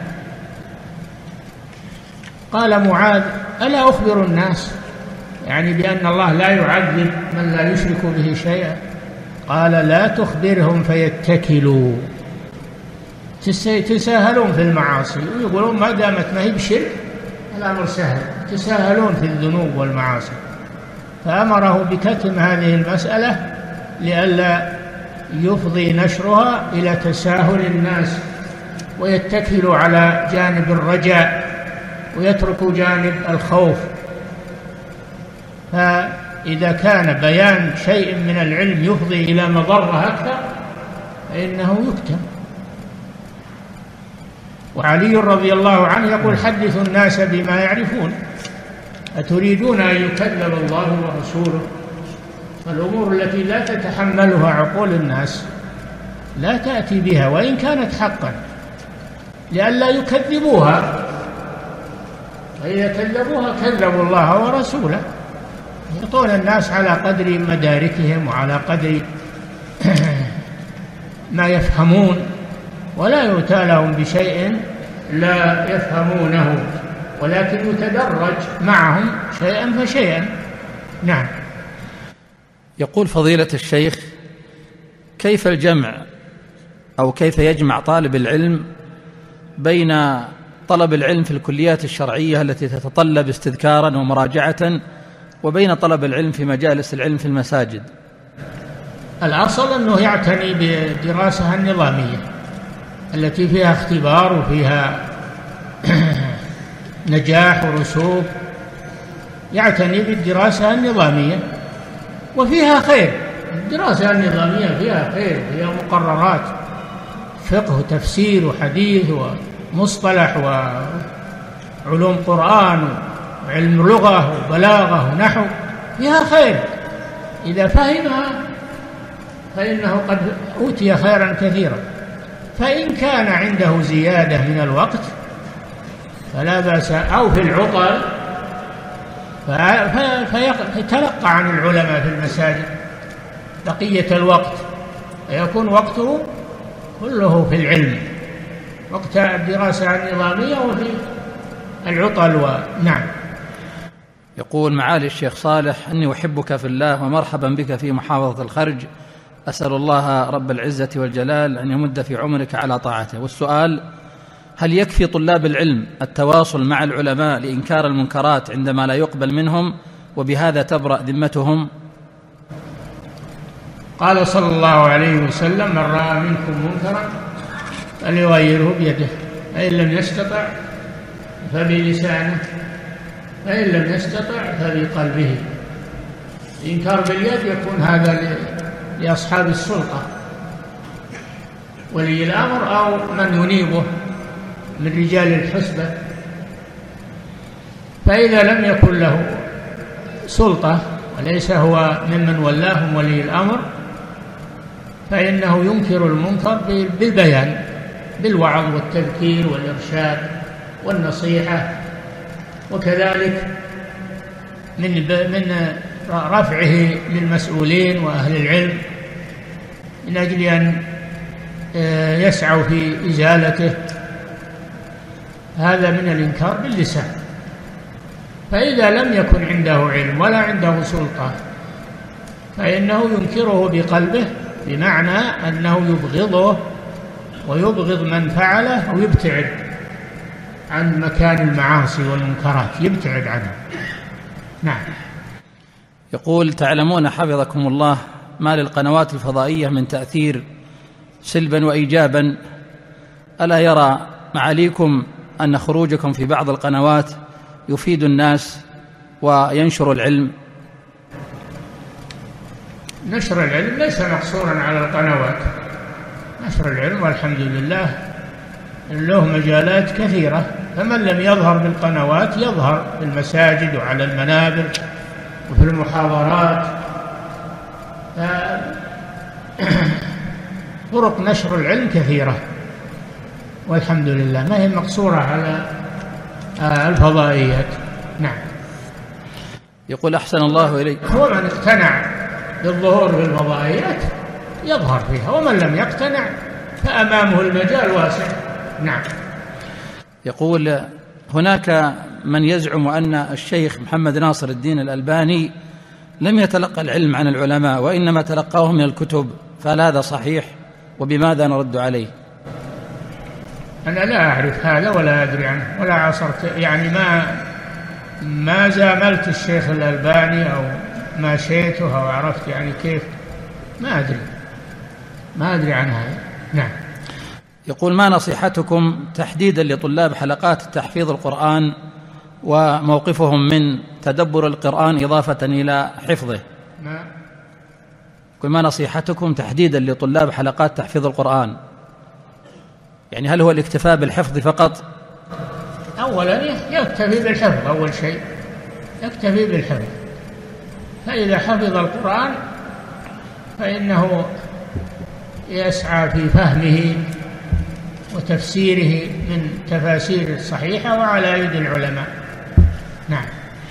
Speaker 1: قال معاذ: ألا أخبر الناس يعني بأن الله لا يعذب من لا يشرك به شيئا؟ قال: لا تخبرهم فيتكلوا. تساهلون في المعاصي ويقولون ما دامت ما هي بشرك الأمر سهل، تساهلون في الذنوب والمعاصي. فأمره بكتم هذه المسألة لئلا يفضي نشرها إلى تساهل الناس ويتكلوا على جانب الرجاء ويتركوا جانب الخوف. فإذا كان بيان شيء من العلم يفضي إلى مضرة أكثر فإنه يكتم. وعلي رضي الله عنه يقول: حدثوا الناس بما يعرفون، أتريدون أن يكذب الله ورسوله؟ فالأمور التي لا تتحملها عقول الناس لا تأتي بها وإن كانت حقا لئلا يكذبوها، فإذا كذبوها كذبوا الله ورسوله. يعطون الناس على قدر مداركهم وعلى قدر ما يفهمون، ولا يؤتى لهم بشيء لا يفهمونه، ولكن يتدرج معهم شيئا فشيئا. نعم.
Speaker 2: يقول فضيلة الشيخ: كيف الجمع أو كيف يجمع طالب العلم بين طلب العلم في الكليات الشرعية التي تتطلب استذكارا ومراجعة وبين طلب العلم في مجالس العلم في المساجد؟
Speaker 1: الأصل أنه يعتني بالدراسة النظامية التي فيها اختبار وفيها نجاح ورسوب، يعتني بالدراسة النظامية وفيها خير. الدراسة النظامية فيها خير، فيها مقررات فقه وتفسير وحديث ومصطلح وعلوم قرآن وعلم لغة وبلاغة ونحو، فيها خير. إذا فهمها فإنه قد أوتي خيرا كثيرا. فإن كان عنده زيادة من الوقت فلا بأس، أو في العطل فيتلقى عن العلماء في المساجد بقية الوقت، فيكون وقته كله في العلم، وقت الدراسة النظامية وفي العطل. نعم.
Speaker 2: يقول معالي الشيخ صالح: أني أحبك في الله ومرحبا بك في محافظة الخرج، أسأل الله رب العزة والجلال أن يمد في عمرك على طاعته. والسؤال: هل يكفي طلاب العلم التواصل مع العلماء لإنكار المنكرات عندما لا يقبل منهم وبهذا تبرأ ذمتهم؟
Speaker 1: قال صلى الله عليه وسلم: من رأى منكم منكرا فليغيره بيده، فإن لم يستطع فبلسانه، فإن لم يستطع فبقلبه. الإنكار باليد يكون هذا لأصحاب السلطة، ولي الأمر أو من ينيبه من رجال الحسبة. فإذا لم يكن له سلطة وليس هو ممن ولاهم ولي الأمر فإنه ينكر المنكر بالبيان، بالوعظ والتذكير والإرشاد والنصيحة، وكذلك من رفعه للمسؤولين وأهل العلم من أجل أن يسعوا في إزالته. هذا من الإنكار باللسان. فإذا لم يكن عنده علم ولا عنده سلطة فإنه ينكره بقلبه، بمعنى أنه يبغضه ويبغض من فعله ويبتعد عن مكان المعاصي والمنكرات، يبتعد عنه. نعم.
Speaker 2: يقول: تعلمون حفظكم الله ما للقنوات الفضائية من تأثير سلبا وإيجابا، ألا يرى معاليكم أن خروجكم في بعض القنوات يفيد الناس وينشر العلم؟
Speaker 1: نشر العلم ليس مقصورا على القنوات، نشر العلم والحمد لله له مجالات كثيرة، فمن لم يظهر بالقنوات يظهر في المساجد وعلى المنابر وفي المحاضرات. طرق نشر العلم كثيرة والحمد لله، ما هي مقصورة على الفضائيات. نعم.
Speaker 2: يقول: أحسن الله إليك.
Speaker 1: هو من اقتنع بالظهور في الفضائيات يظهر فيها، ومن لم يقتنع فأمامه المجال واسع. نعم.
Speaker 2: يقول: هناك من يزعم أن الشيخ محمد ناصر الدين الألباني لم يتلقى العلم عن العلماء وإنما تلقاه من الكتب، فهل هذا صحيح؟ وبماذا نرد عليه؟
Speaker 1: أنا لا أعرف هذا ولا أدري عنه ولا عاصرت، يعني ما زاملت الشيخ الألباني أو ما شيته أو عرفت يعني كيف، ما أدري عن هذا. نعم.
Speaker 2: يقول: ما نصيحتكم تحديدا لطلاب حلقات تحفيظ القرآن وموقفهم من تدبر القرآن إضافة إلى حفظه؟ يقول: ما نصيحتكم تحديدا لطلاب حلقات تحفيظ القرآن؟ يعني هل هو الاكتفاء بالحفظ فقط؟
Speaker 1: أولا يكتفي بالحفظ، أول شيء يكتفي بالحفظ، فإذا حفظ القرآن فإنه يسعى في فهمه وتفسيره من تفاسير الصحيحة وعلى يد العلماء. نعم.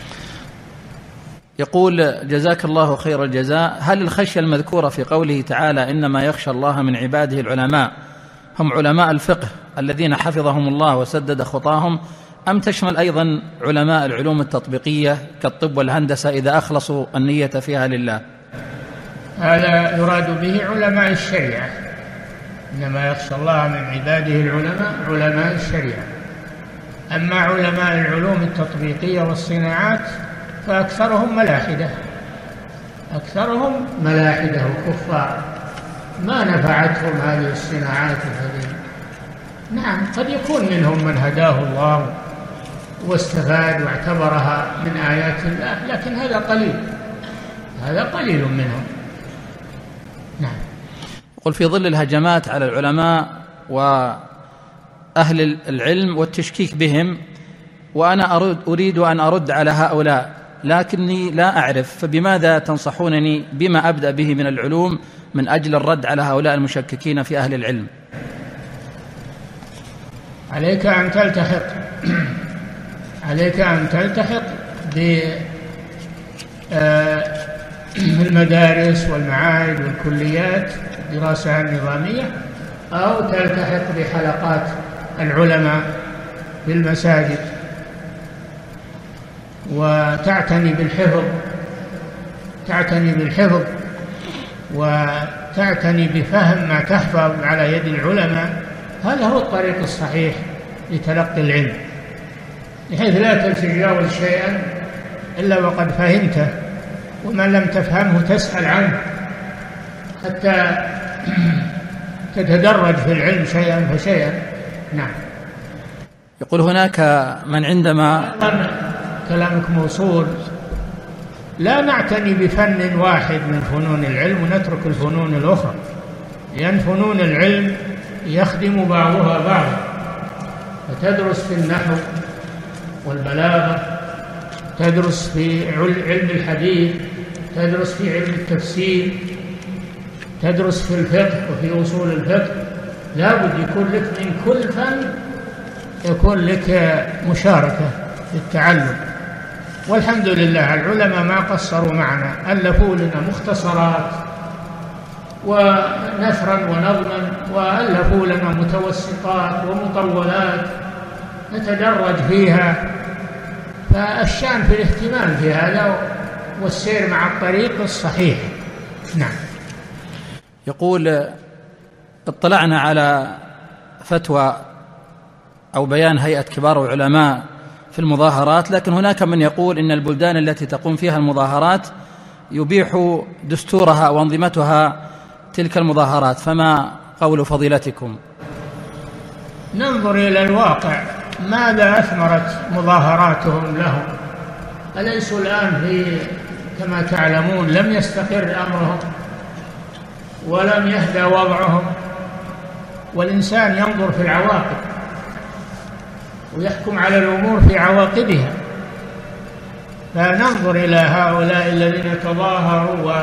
Speaker 2: يقول: جزاك الله خير الجزاء، هل الخشية المذكورة في قوله تعالى إنما يخشى الله من عباده العلماء هم علماء الفقه الذين حفظهم الله وسدد خطاهم، أم تشمل أيضا علماء العلوم التطبيقية كالطب والهندسة إذا أخلصوا النية فيها لله؟
Speaker 1: هذا يراد به علماء الشريعة، إنما يخشى الله من عباده العلماء علماء الشريعة. أما علماء العلوم التطبيقية والصناعات فأكثرهم ملاحدة، أكثرهم ملاحدة وكفار ما نفعتهم هذه الصناعات الهدية. نعم قد يكون منهم من هداه الله واستفاد واعتبرها من آيات الله، لكن هذا قليل، هذا قليل منهم. نعم.
Speaker 2: قل في ظل الهجمات على العلماء وأهل العلم والتشكيك بهم، وأنا أريد أن أرد على هؤلاء لكني لا أعرف، فبماذا تنصحونني بما أبدأ به من العلوم من أجل الرد على هؤلاء المشككين في أهل العلم؟
Speaker 1: عليك أن تلتحق بالمدارس والمعاهد والكليات الدراسة النظامية، أو تلتحق بحلقات العلماء في المساجد وتعتني بالحفظ وتعتني بفهم ما تحفظ على يد العلماء. هذا هو الطريق الصحيح لتلقي العلم، بحيث لا تتجاوز شيئا إلا وقد فهمته، وما لم تفهمه تسأل عنه حتى تتدرج في العلم شيئا فشيئا. نعم.
Speaker 2: يقول هناك من عندما
Speaker 1: كلامك موصول، لا نعتني بفن واحد من فنون العلم ونترك الفنون الأخرى، لأن فنون العلم يخدم بعضها بعضا، فتدرس في النحو والبلاغة، تدرس في علم الحديث، تدرس في علم التفسير، تدرس في الفقه وفي أصول الفقه. لا بد يكون لك من كل فن يكون لك مشاركة في التعلم. والحمد لله العلماء ما قصروا معنا، ألفوا لنا مختصرات ونثرا ونظما، وألفوا لنا متوسطات ومطولات نتدرج فيها. فالشأن في الاهتمام في هذا والسير مع الطريق الصحيح. نعم.
Speaker 2: يقول اطلعنا على فتوى أو بيان هيئة كبار العلماء في المظاهرات، لكن هناك من يقول إن البلدان التي تقوم فيها المظاهرات يبيح دستورها وأنظمتها تلك المظاهرات، فما قول فضيلتكم؟
Speaker 1: ننظر إلى الواقع، ماذا أثمرت مظاهراتهم لهم؟ أليسوا الآن كما تعلمون لم يستقر أمرهم ولم يهدى وضعهم؟ والإنسان ينظر في العواقب ويحكم على الأمور في عواقبها. فننظر إلى هؤلاء الذين تظاهروا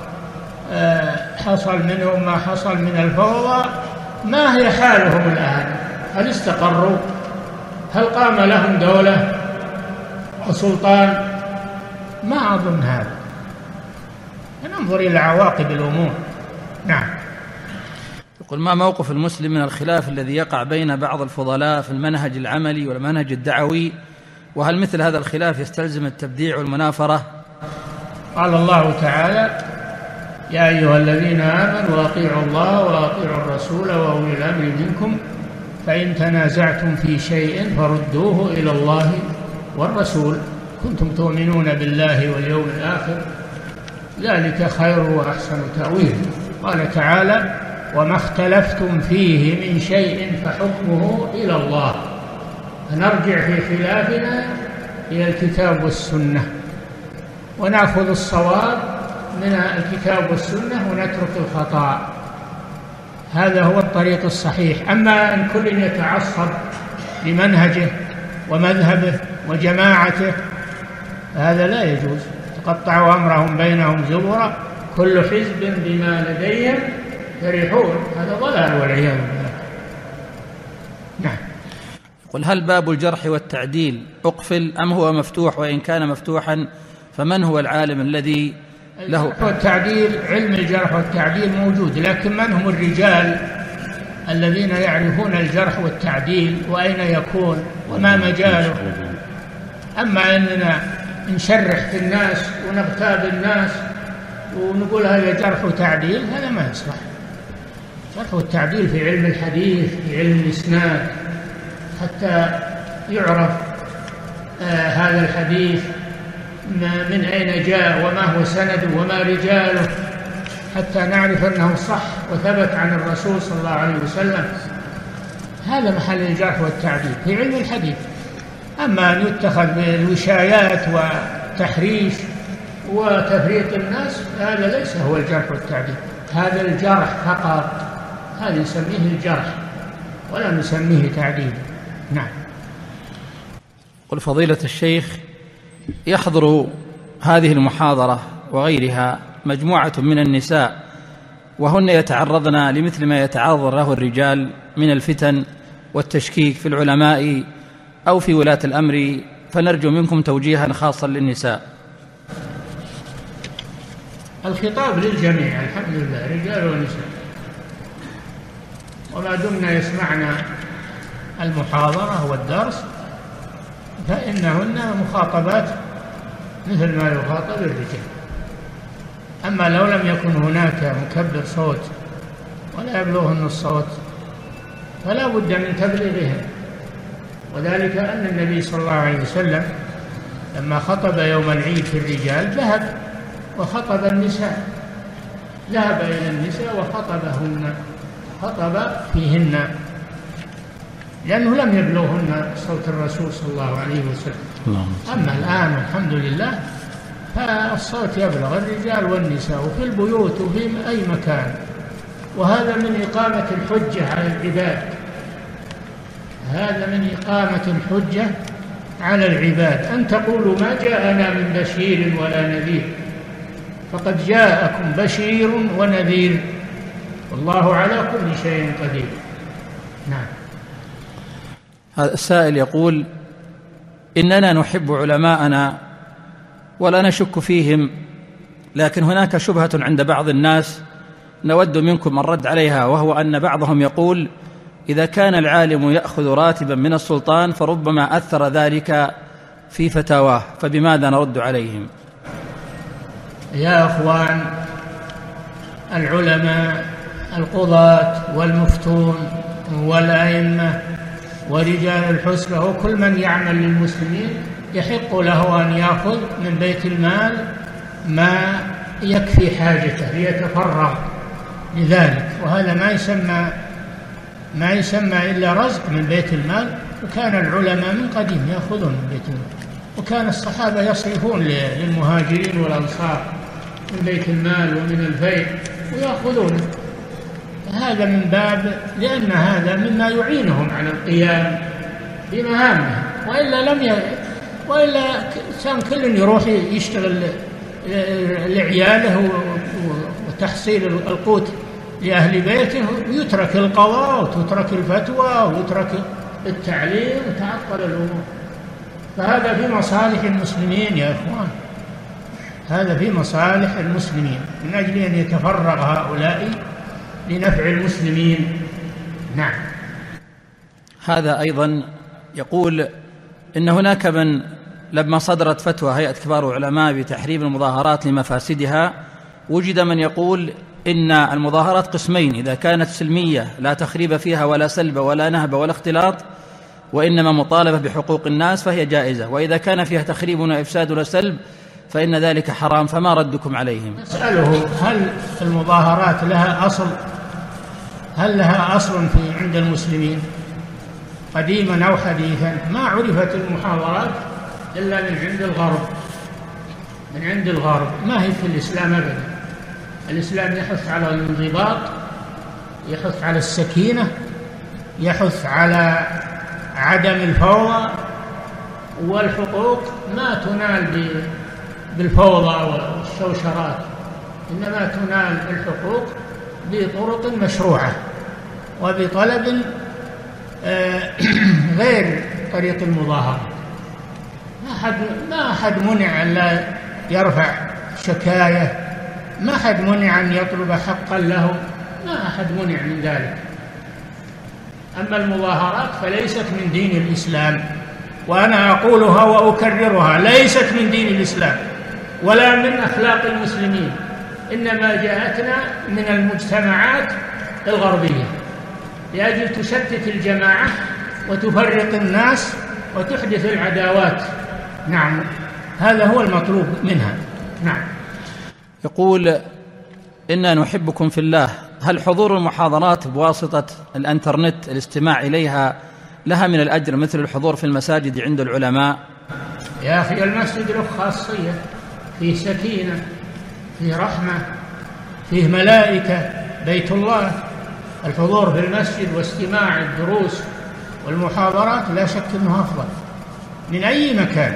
Speaker 1: وحصل منهم ما حصل من الفوضى، ما هي حالهم الآن؟ هل استقروا؟ هل قام لهم دولة وسلطان؟ ما أظن هذا. ننظر إلى عواقب الأمور. نعم.
Speaker 2: يقول ما موقف المسلم من الخلاف الذي يقع بين بعض الفضلاء في المنهج العملي والمنهج الدعوي، وهل مثل هذا الخلاف يستلزم التبديع والمنافرة؟
Speaker 1: قال الله تعالى: يا أيها الذين آمنوا أطيعوا الله وأطيعوا الرسول وأولي الأمر منكم فإن تنازعتم في شيء فردوه إلى الله والرسول كنتم تؤمنون بالله واليوم الآخر ذلك خير وأحسن تأويلا. قال تعالى: وما اختلفتم فيه من شيء فحكمه إلى الله. فنرجع في خلافنا إلى الكتاب والسنة ونأخذ الصواب من الكتاب والسنة ونترك الخطأ. هذا هو الطريق الصحيح. أما أن كل يتعصب لمنهجه ومذهبه وجماعته هذا لا يجوز. تقطعوا أمرهم بينهم زبرا كل حزب بما لديهم فرحون. هذا ضلال والعياذ بالله. نعم.
Speaker 2: قل هل باب الجرح والتعديل أقفل أم هو مفتوح؟ وإن كان مفتوحا فمن هو العالم الذي له
Speaker 1: الجرح والتعديل؟ علم الجرح والتعديل موجود، لكن من هم الرجال الذين يعرفون الجرح والتعديل وأين يكون وما مجاله؟ أما أننا نشرح في الناس ونغتاب الناس ونقول هذا جرح وتعديل، هذا ما يصلح. الجرح والتعديل في علم الحديث، في علم الإسناد، حتى يعرف هذا الحديث من أين جاء وما هو سنده وما رجاله حتى نعرف أنه صح وثبت عن الرسول صلى الله عليه وسلم، هذا محل الجرح والتعديل في علم الحديث. أما أن يتخذ بالوشايات وتحريش وتفريط الناس، هذا ليس هو الجرح والتعديل، هذا الجرح فقط، هذا نسميه الجرح ولا نسميه تعديل. نعم.
Speaker 2: قل فضيلة الشيخ، يحضر هذه المحاضرة وغيرها مجموعة من النساء وهن يتعرضن لمثل ما يتعرض له الرجال من الفتن والتشكيك في العلماء أو في ولاة الأمر، فنرجو منكم توجيها خاصا للنساء.
Speaker 1: الخطاب للجميع الحمد لله، رجال ونساء، وما دمنا يسمعنا المحاضرة والدرس فإنهن مخاطبات مثل ما يخاطب الرجال. أما لو لم يكن هناك مكبر صوت ولا يبلغهن الصوت فلا بد من تبليغهم، وذلك أن النبي صلى الله عليه وسلم لما خطب يوم العيد في الرجال ذهب وخطب النساء، ذهب إلى النساء وخطبهن، خطب فيهن، لأنه لم يبلغهن صوت الرسول صلى الله عليه وسلم. أما الآن الحمد لله فالصوت يبلغ الرجال والنساء وفي البيوت وفي أي مكان، وهذا من إقامة الحجة على العباد، هذا من إقامة الحجة على العباد، أن تقولوا ما جاءنا من بشير ولا نذير، فقد جاءكم بشير ونذير والله على كل شيء قدير. نعم.
Speaker 2: هذا السائل يقول: إننا نحب علماءنا ولا نشك فيهم، لكن هناك شبهة عند بعض الناس نود منكم الرد عليها، وهو أن بعضهم يقول: إذا كان العالم يأخذ راتبا من السلطان فربما أثر ذلك في فتاواه، فبماذا نرد عليهم؟
Speaker 1: يا أخوان، العلماء القضاة والمفتون والأئمة ورجال الحسبة وكل من يعمل للمسلمين يحق له أن يأخذ من بيت المال ما يكفي حاجته ليتفرغ لذلك، وهذا ما يسمى إلا رزق من بيت المال. وكان العلماء من قديم يأخذون من بيت المال، وكان الصحابة يصرفون للمهاجرين والأنصار من بيت المال ومن الفيء ويأخذون، هذا من باب، لأن هذا مما يعينهم على القيام بمهامهم، وإلا كان كل يروح يشتغل لعياله وتحصيل القوت لأهل بيته، ويترك القضاء وتترك الفتوى ويترك التعليم وتعطل الأمور. فهذا في مصالح المسلمين يا إخوان، هذا في مصالح المسلمين، من أجل أن يتفرغ هؤلاء لنفع المسلمين. نعم.
Speaker 2: هذا أيضا يقول إن هناك من لما صدرت فتوى هيئة كبار العلماء بتحريم المظاهرات لمفاسدها، وجد من يقول إن المظاهرات قسمين: إذا كانت سلمية لا تخريب فيها ولا سلب ولا نهب ولا اختلاط وإنما مطالبة بحقوق الناس فهي جائزة، وإذا كان فيها تخريب وإفساد وسلب فإن ذلك حرام، فما ردكم عليهم؟
Speaker 1: أسأله: هل المظاهرات لها أصل؟ هل لها أصل عند المسلمين قديما أو حديثا؟ ما عرفت المحاضرات إلا من عند الغرب، من عند الغرب، ما هي في الإسلام أبدا. الإسلام يحث على الانضباط، يحث على السكينة، يحث على عدم الفوضى، والحقوق ما تنال بالفوضى والشوشرات، إنما تنال الحقوق بطرق مشروعة وبطلب غير طريق المظاهرة. ما أحد منع أن لا يرفع شكاية، ما أحد منع أن يطلب حقا له، ما أحد منع من ذلك. أما المظاهرات فليست من دين الإسلام، وأنا أقولها وأكررها، ليست من دين الإسلام ولا من أخلاق المسلمين، إنما جاءتنا من المجتمعات الغربية لأجل تشتت الجماعة وتفرق الناس وتحدث العداوات. نعم. هذا هو المطلوب منها. نعم.
Speaker 2: يقول: إنا نحبكم في الله، هل حضور المحاضرات بواسطة الإنترنت الاستماع إليها لها من الأجر مثل الحضور في المساجد عند العلماء؟
Speaker 1: يا أخي المسجد له خاصية، فيه سكينة، فيه رحمة، فيه ملائكة، بيت الله. الحضور في المسجد واستماع الدروس والمحاضرات لا شك أنه أفضل من أي مكان.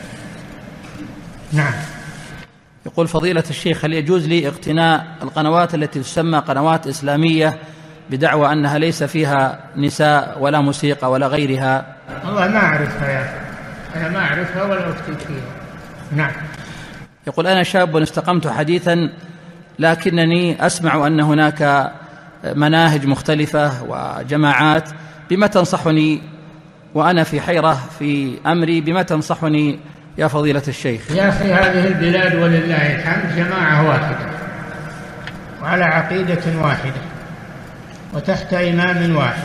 Speaker 1: نعم.
Speaker 2: يقول: فضيلة الشيخ، هل يجوز لي اقتناء القنوات التي تسمى قنوات إسلامية بدعوى أنها ليس فيها نساء ولا موسيقى ولا غيرها؟
Speaker 1: والله ما أعرفها يا أخي، أنا ما أعرفها ولا أفتي فيها. نعم.
Speaker 2: يقول: أنا شاب استقمت حديثا، لكنني أسمع أن هناك مناهج مختلفة وجماعات، بما تنصحني وأنا في حيرة في أمري، بما تنصحني يا فضيلة الشيخ؟
Speaker 1: يا أخي هذه البلاد ولله الحمد جماعة واحدة وعلى عقيدة واحدة وتحت إمام واحد،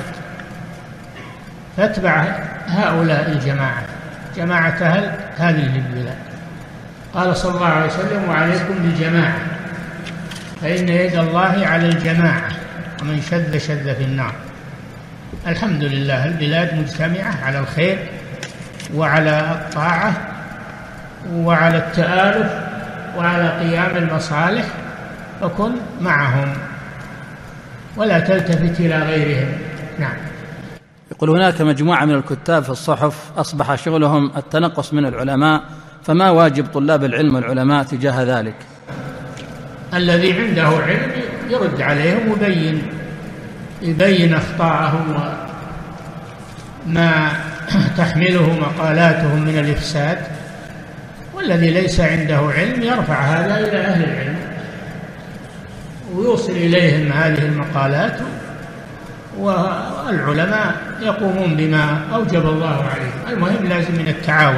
Speaker 1: فاتبع هؤلاء الجماعة، جماعة أهل هذه البلاد. قال صلى الله عليه وسلم: وعليكم بالجماعة فإن يد الله على الجماعة ومن شذ شذ في النار. الحمد لله البلاد مجتمعة على الخير وعلى الطاعة وعلى التآلف وعلى قيام المصالح، فكن معهم ولا تلتفت إلى غيرهم. نعم.
Speaker 2: يقول: هناك مجموعة من الكتاب في الصحف أصبح شغلهم التنقص من العلماء، فما واجب طلاب العلم والعلماء تجاه ذلك؟
Speaker 1: الذي عنده علم يرد عليهم ويبين أخطاءهم وما تحمله مقالاتهم من الإفساد، والذي ليس عنده علم يرفع هذا إلى أهل العلم ويوصل إليهم هذه المقالات، والعلماء يقومون بما أوجب الله عليهم. المهم لازم من التعاون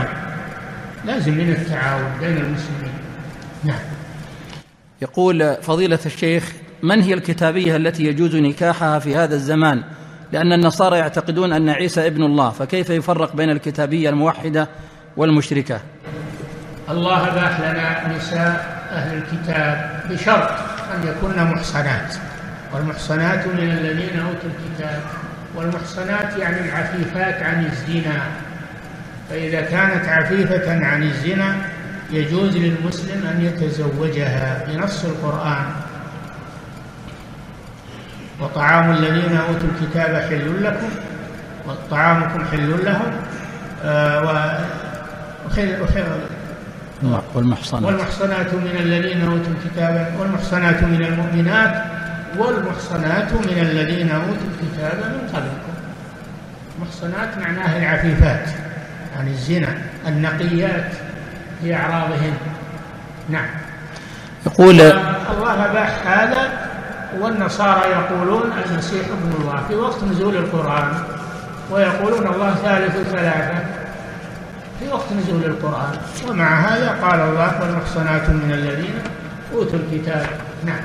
Speaker 1: بين المسلمين. نعم.
Speaker 2: يقول: فضيلة الشيخ، من هي الكتابية التي يجوز نكاحها في هذا الزمان؟ لأن النصارى يعتقدون أن عيسى ابن الله، فكيف يفرق بين الكتابية الموحدة والمشركة؟
Speaker 1: الله أباح لنا نساء أهل الكتاب بشرط أن يكون محصنات، والمحصنات من الذين أوتوا الكتاب، والمحصنات يعني العفيفات عن الزنا، فإذا كانت عفيفة عن الزنا يجوز للمسلم أن يتزوجها بنص القرآن: وطعام الذين أوتوا الكتاب حل لكم وطعامكم حل لهم والمحصنات من الذين أوتوا الكتاب والمحصنات من المؤمنات والمحصنات من الذين أوتوا الكتاب من قبلكم. المحصنات معناها العفيفات عن الزنا النقيات في أعراضهن. نعم.
Speaker 2: يقول:
Speaker 1: الله أباح هذا، والنصارى يقولون المسيح ابن الله في وقت نزول القرآن، ويقولون الله ثالث ثلاثة في وقت نزول القرآن، ومع هذا قال الله: والمحصنات من الذين أوتوا الكتاب. نعم.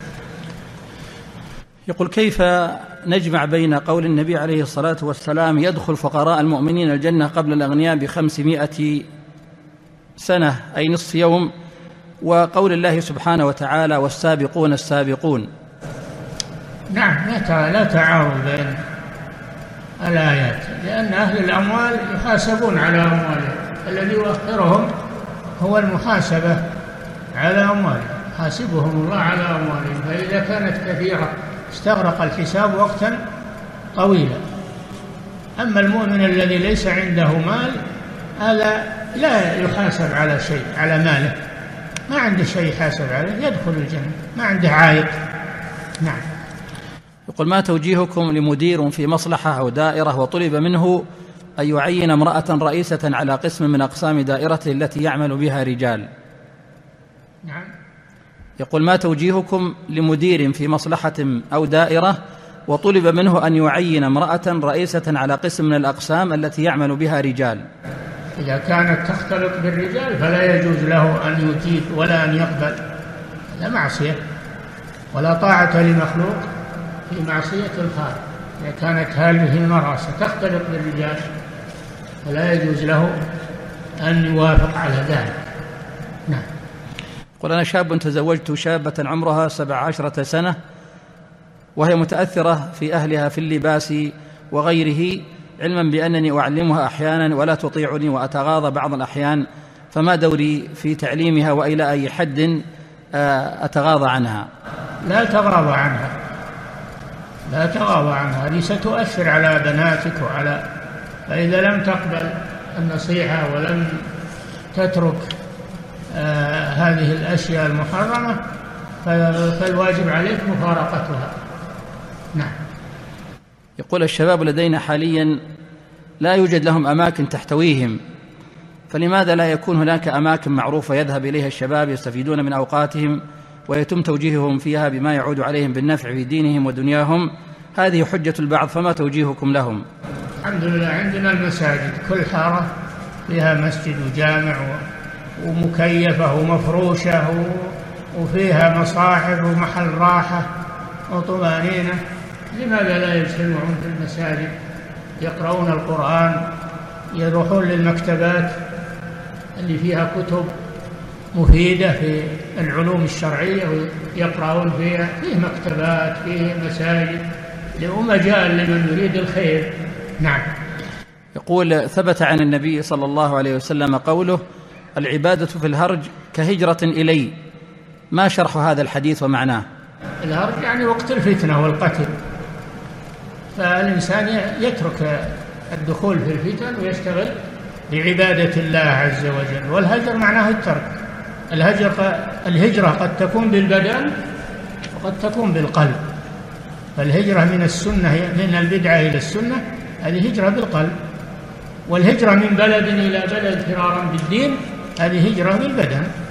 Speaker 2: يقول: كيف نجمع بين قول النبي عليه الصلاة والسلام: يدخل فقراء المؤمنين الجنة قبل الأغنياء ب500 سنة أي نصف يوم، وقول الله سبحانه وتعالى: والسابقون السابقون؟
Speaker 1: نعم، لا تعارض بين الآيات، لأن أهل الأموال يحاسبون على أموالهم، الذي يؤخرهم هو المحاسبة على أموالهم، حاسبهم الله على أموالهم، فإذا كانت كثيرة استغرق الحساب وقتا طويلا. أما المؤمن الذي ليس عنده مال هذا لا يحاسب على شيء، على ماله ما عنده شيء يحاسب عليه، يدخل الجنة، ما عنده عائق. نعم.
Speaker 2: يقول: ما توجيهكم لمدير في مصلحة أو دائرة وطلب منه أن يعين امرأة رئيسة على قسم من أقسام دائرته التي يعمل بها رجال؟
Speaker 1: نعم.
Speaker 2: يقول: ما توجيهكم لمدير في مصلحة أو دائرة وطلب منه أن يعين امرأة رئيسة على قسم من الأقسام التي يعمل بها رجال؟
Speaker 1: إذا كانت تختلط بالرجال فلا يجوز له أن يجيب ولا أن يقبل، لا معصية ولا طاعة لمخلوق في معصية الخالق. إذا كانت هذه المرأة ستختلط بالرجال فلا يجوز له أن يوافق على ذلك. نعم.
Speaker 2: قل: أنا شاب تزوجت شابة عمرها 17 سنة وهي متأثرة في أهلها في اللباس وغيره، علما بأنني أعلمها أحيانا ولا تطيعني وأتغاضى بعض الأحيان، فما دوري في تعليمها وإلى أي حد أتغاضى عنها؟
Speaker 1: لا تغاضى عنها، لا تغاضى عنها، هذه ستؤثر على بناتك فإذا لم تقبل النصيحة ولم تترك هذه الأشياء المحرمة فالواجب عليك مفارقتها. نعم.
Speaker 2: يقول: الشباب لدينا حاليا لا يوجد لهم أماكن تحتويهم، فلماذا لا يكون هناك أماكن معروفة يذهب إليها الشباب يستفيدون من أوقاتهم ويتم توجيههم فيها بما يعود عليهم بالنفع في دينهم ودنياهم؟ هذه حجة البعض، فما توجيهكم لهم؟
Speaker 1: الحمد لله عندنا المساجد، كل حارة فيها مسجد وجامع ومكيفة ومفروشة وفيها مصاحف ومحل راحة وطمأنينة. لماذا لا يجتمعون في المساجد يقرؤون القرآن، يروحون للمكتبات اللي فيها كتب مفيدة في العلوم الشرعية ويقرؤون فيها، فيه مكتبات، فيه مساجد، ومجال لمن يريد الخير. نعم.
Speaker 2: يقول: ثبت عن النبي صلى الله عليه وسلم قوله: العبادة في الهرج كهجرة إلي، ما شرح هذا الحديث ومعناه؟
Speaker 1: الهرج يعني وقت الفتنة والقتل، فالإنسان يترك الدخول في الفتن ويشتغل بعبادة الله عز وجل. والهجر معناه الترك. الهجرة قد تكون بالبدن وقد تكون بالقلب، فالهجرة من السنة من البدعة إلى السنة هذه هجرة بالقلب، والهجرة من بلد إلى بلد فرارا بالدين هذه هجرة بالبدن.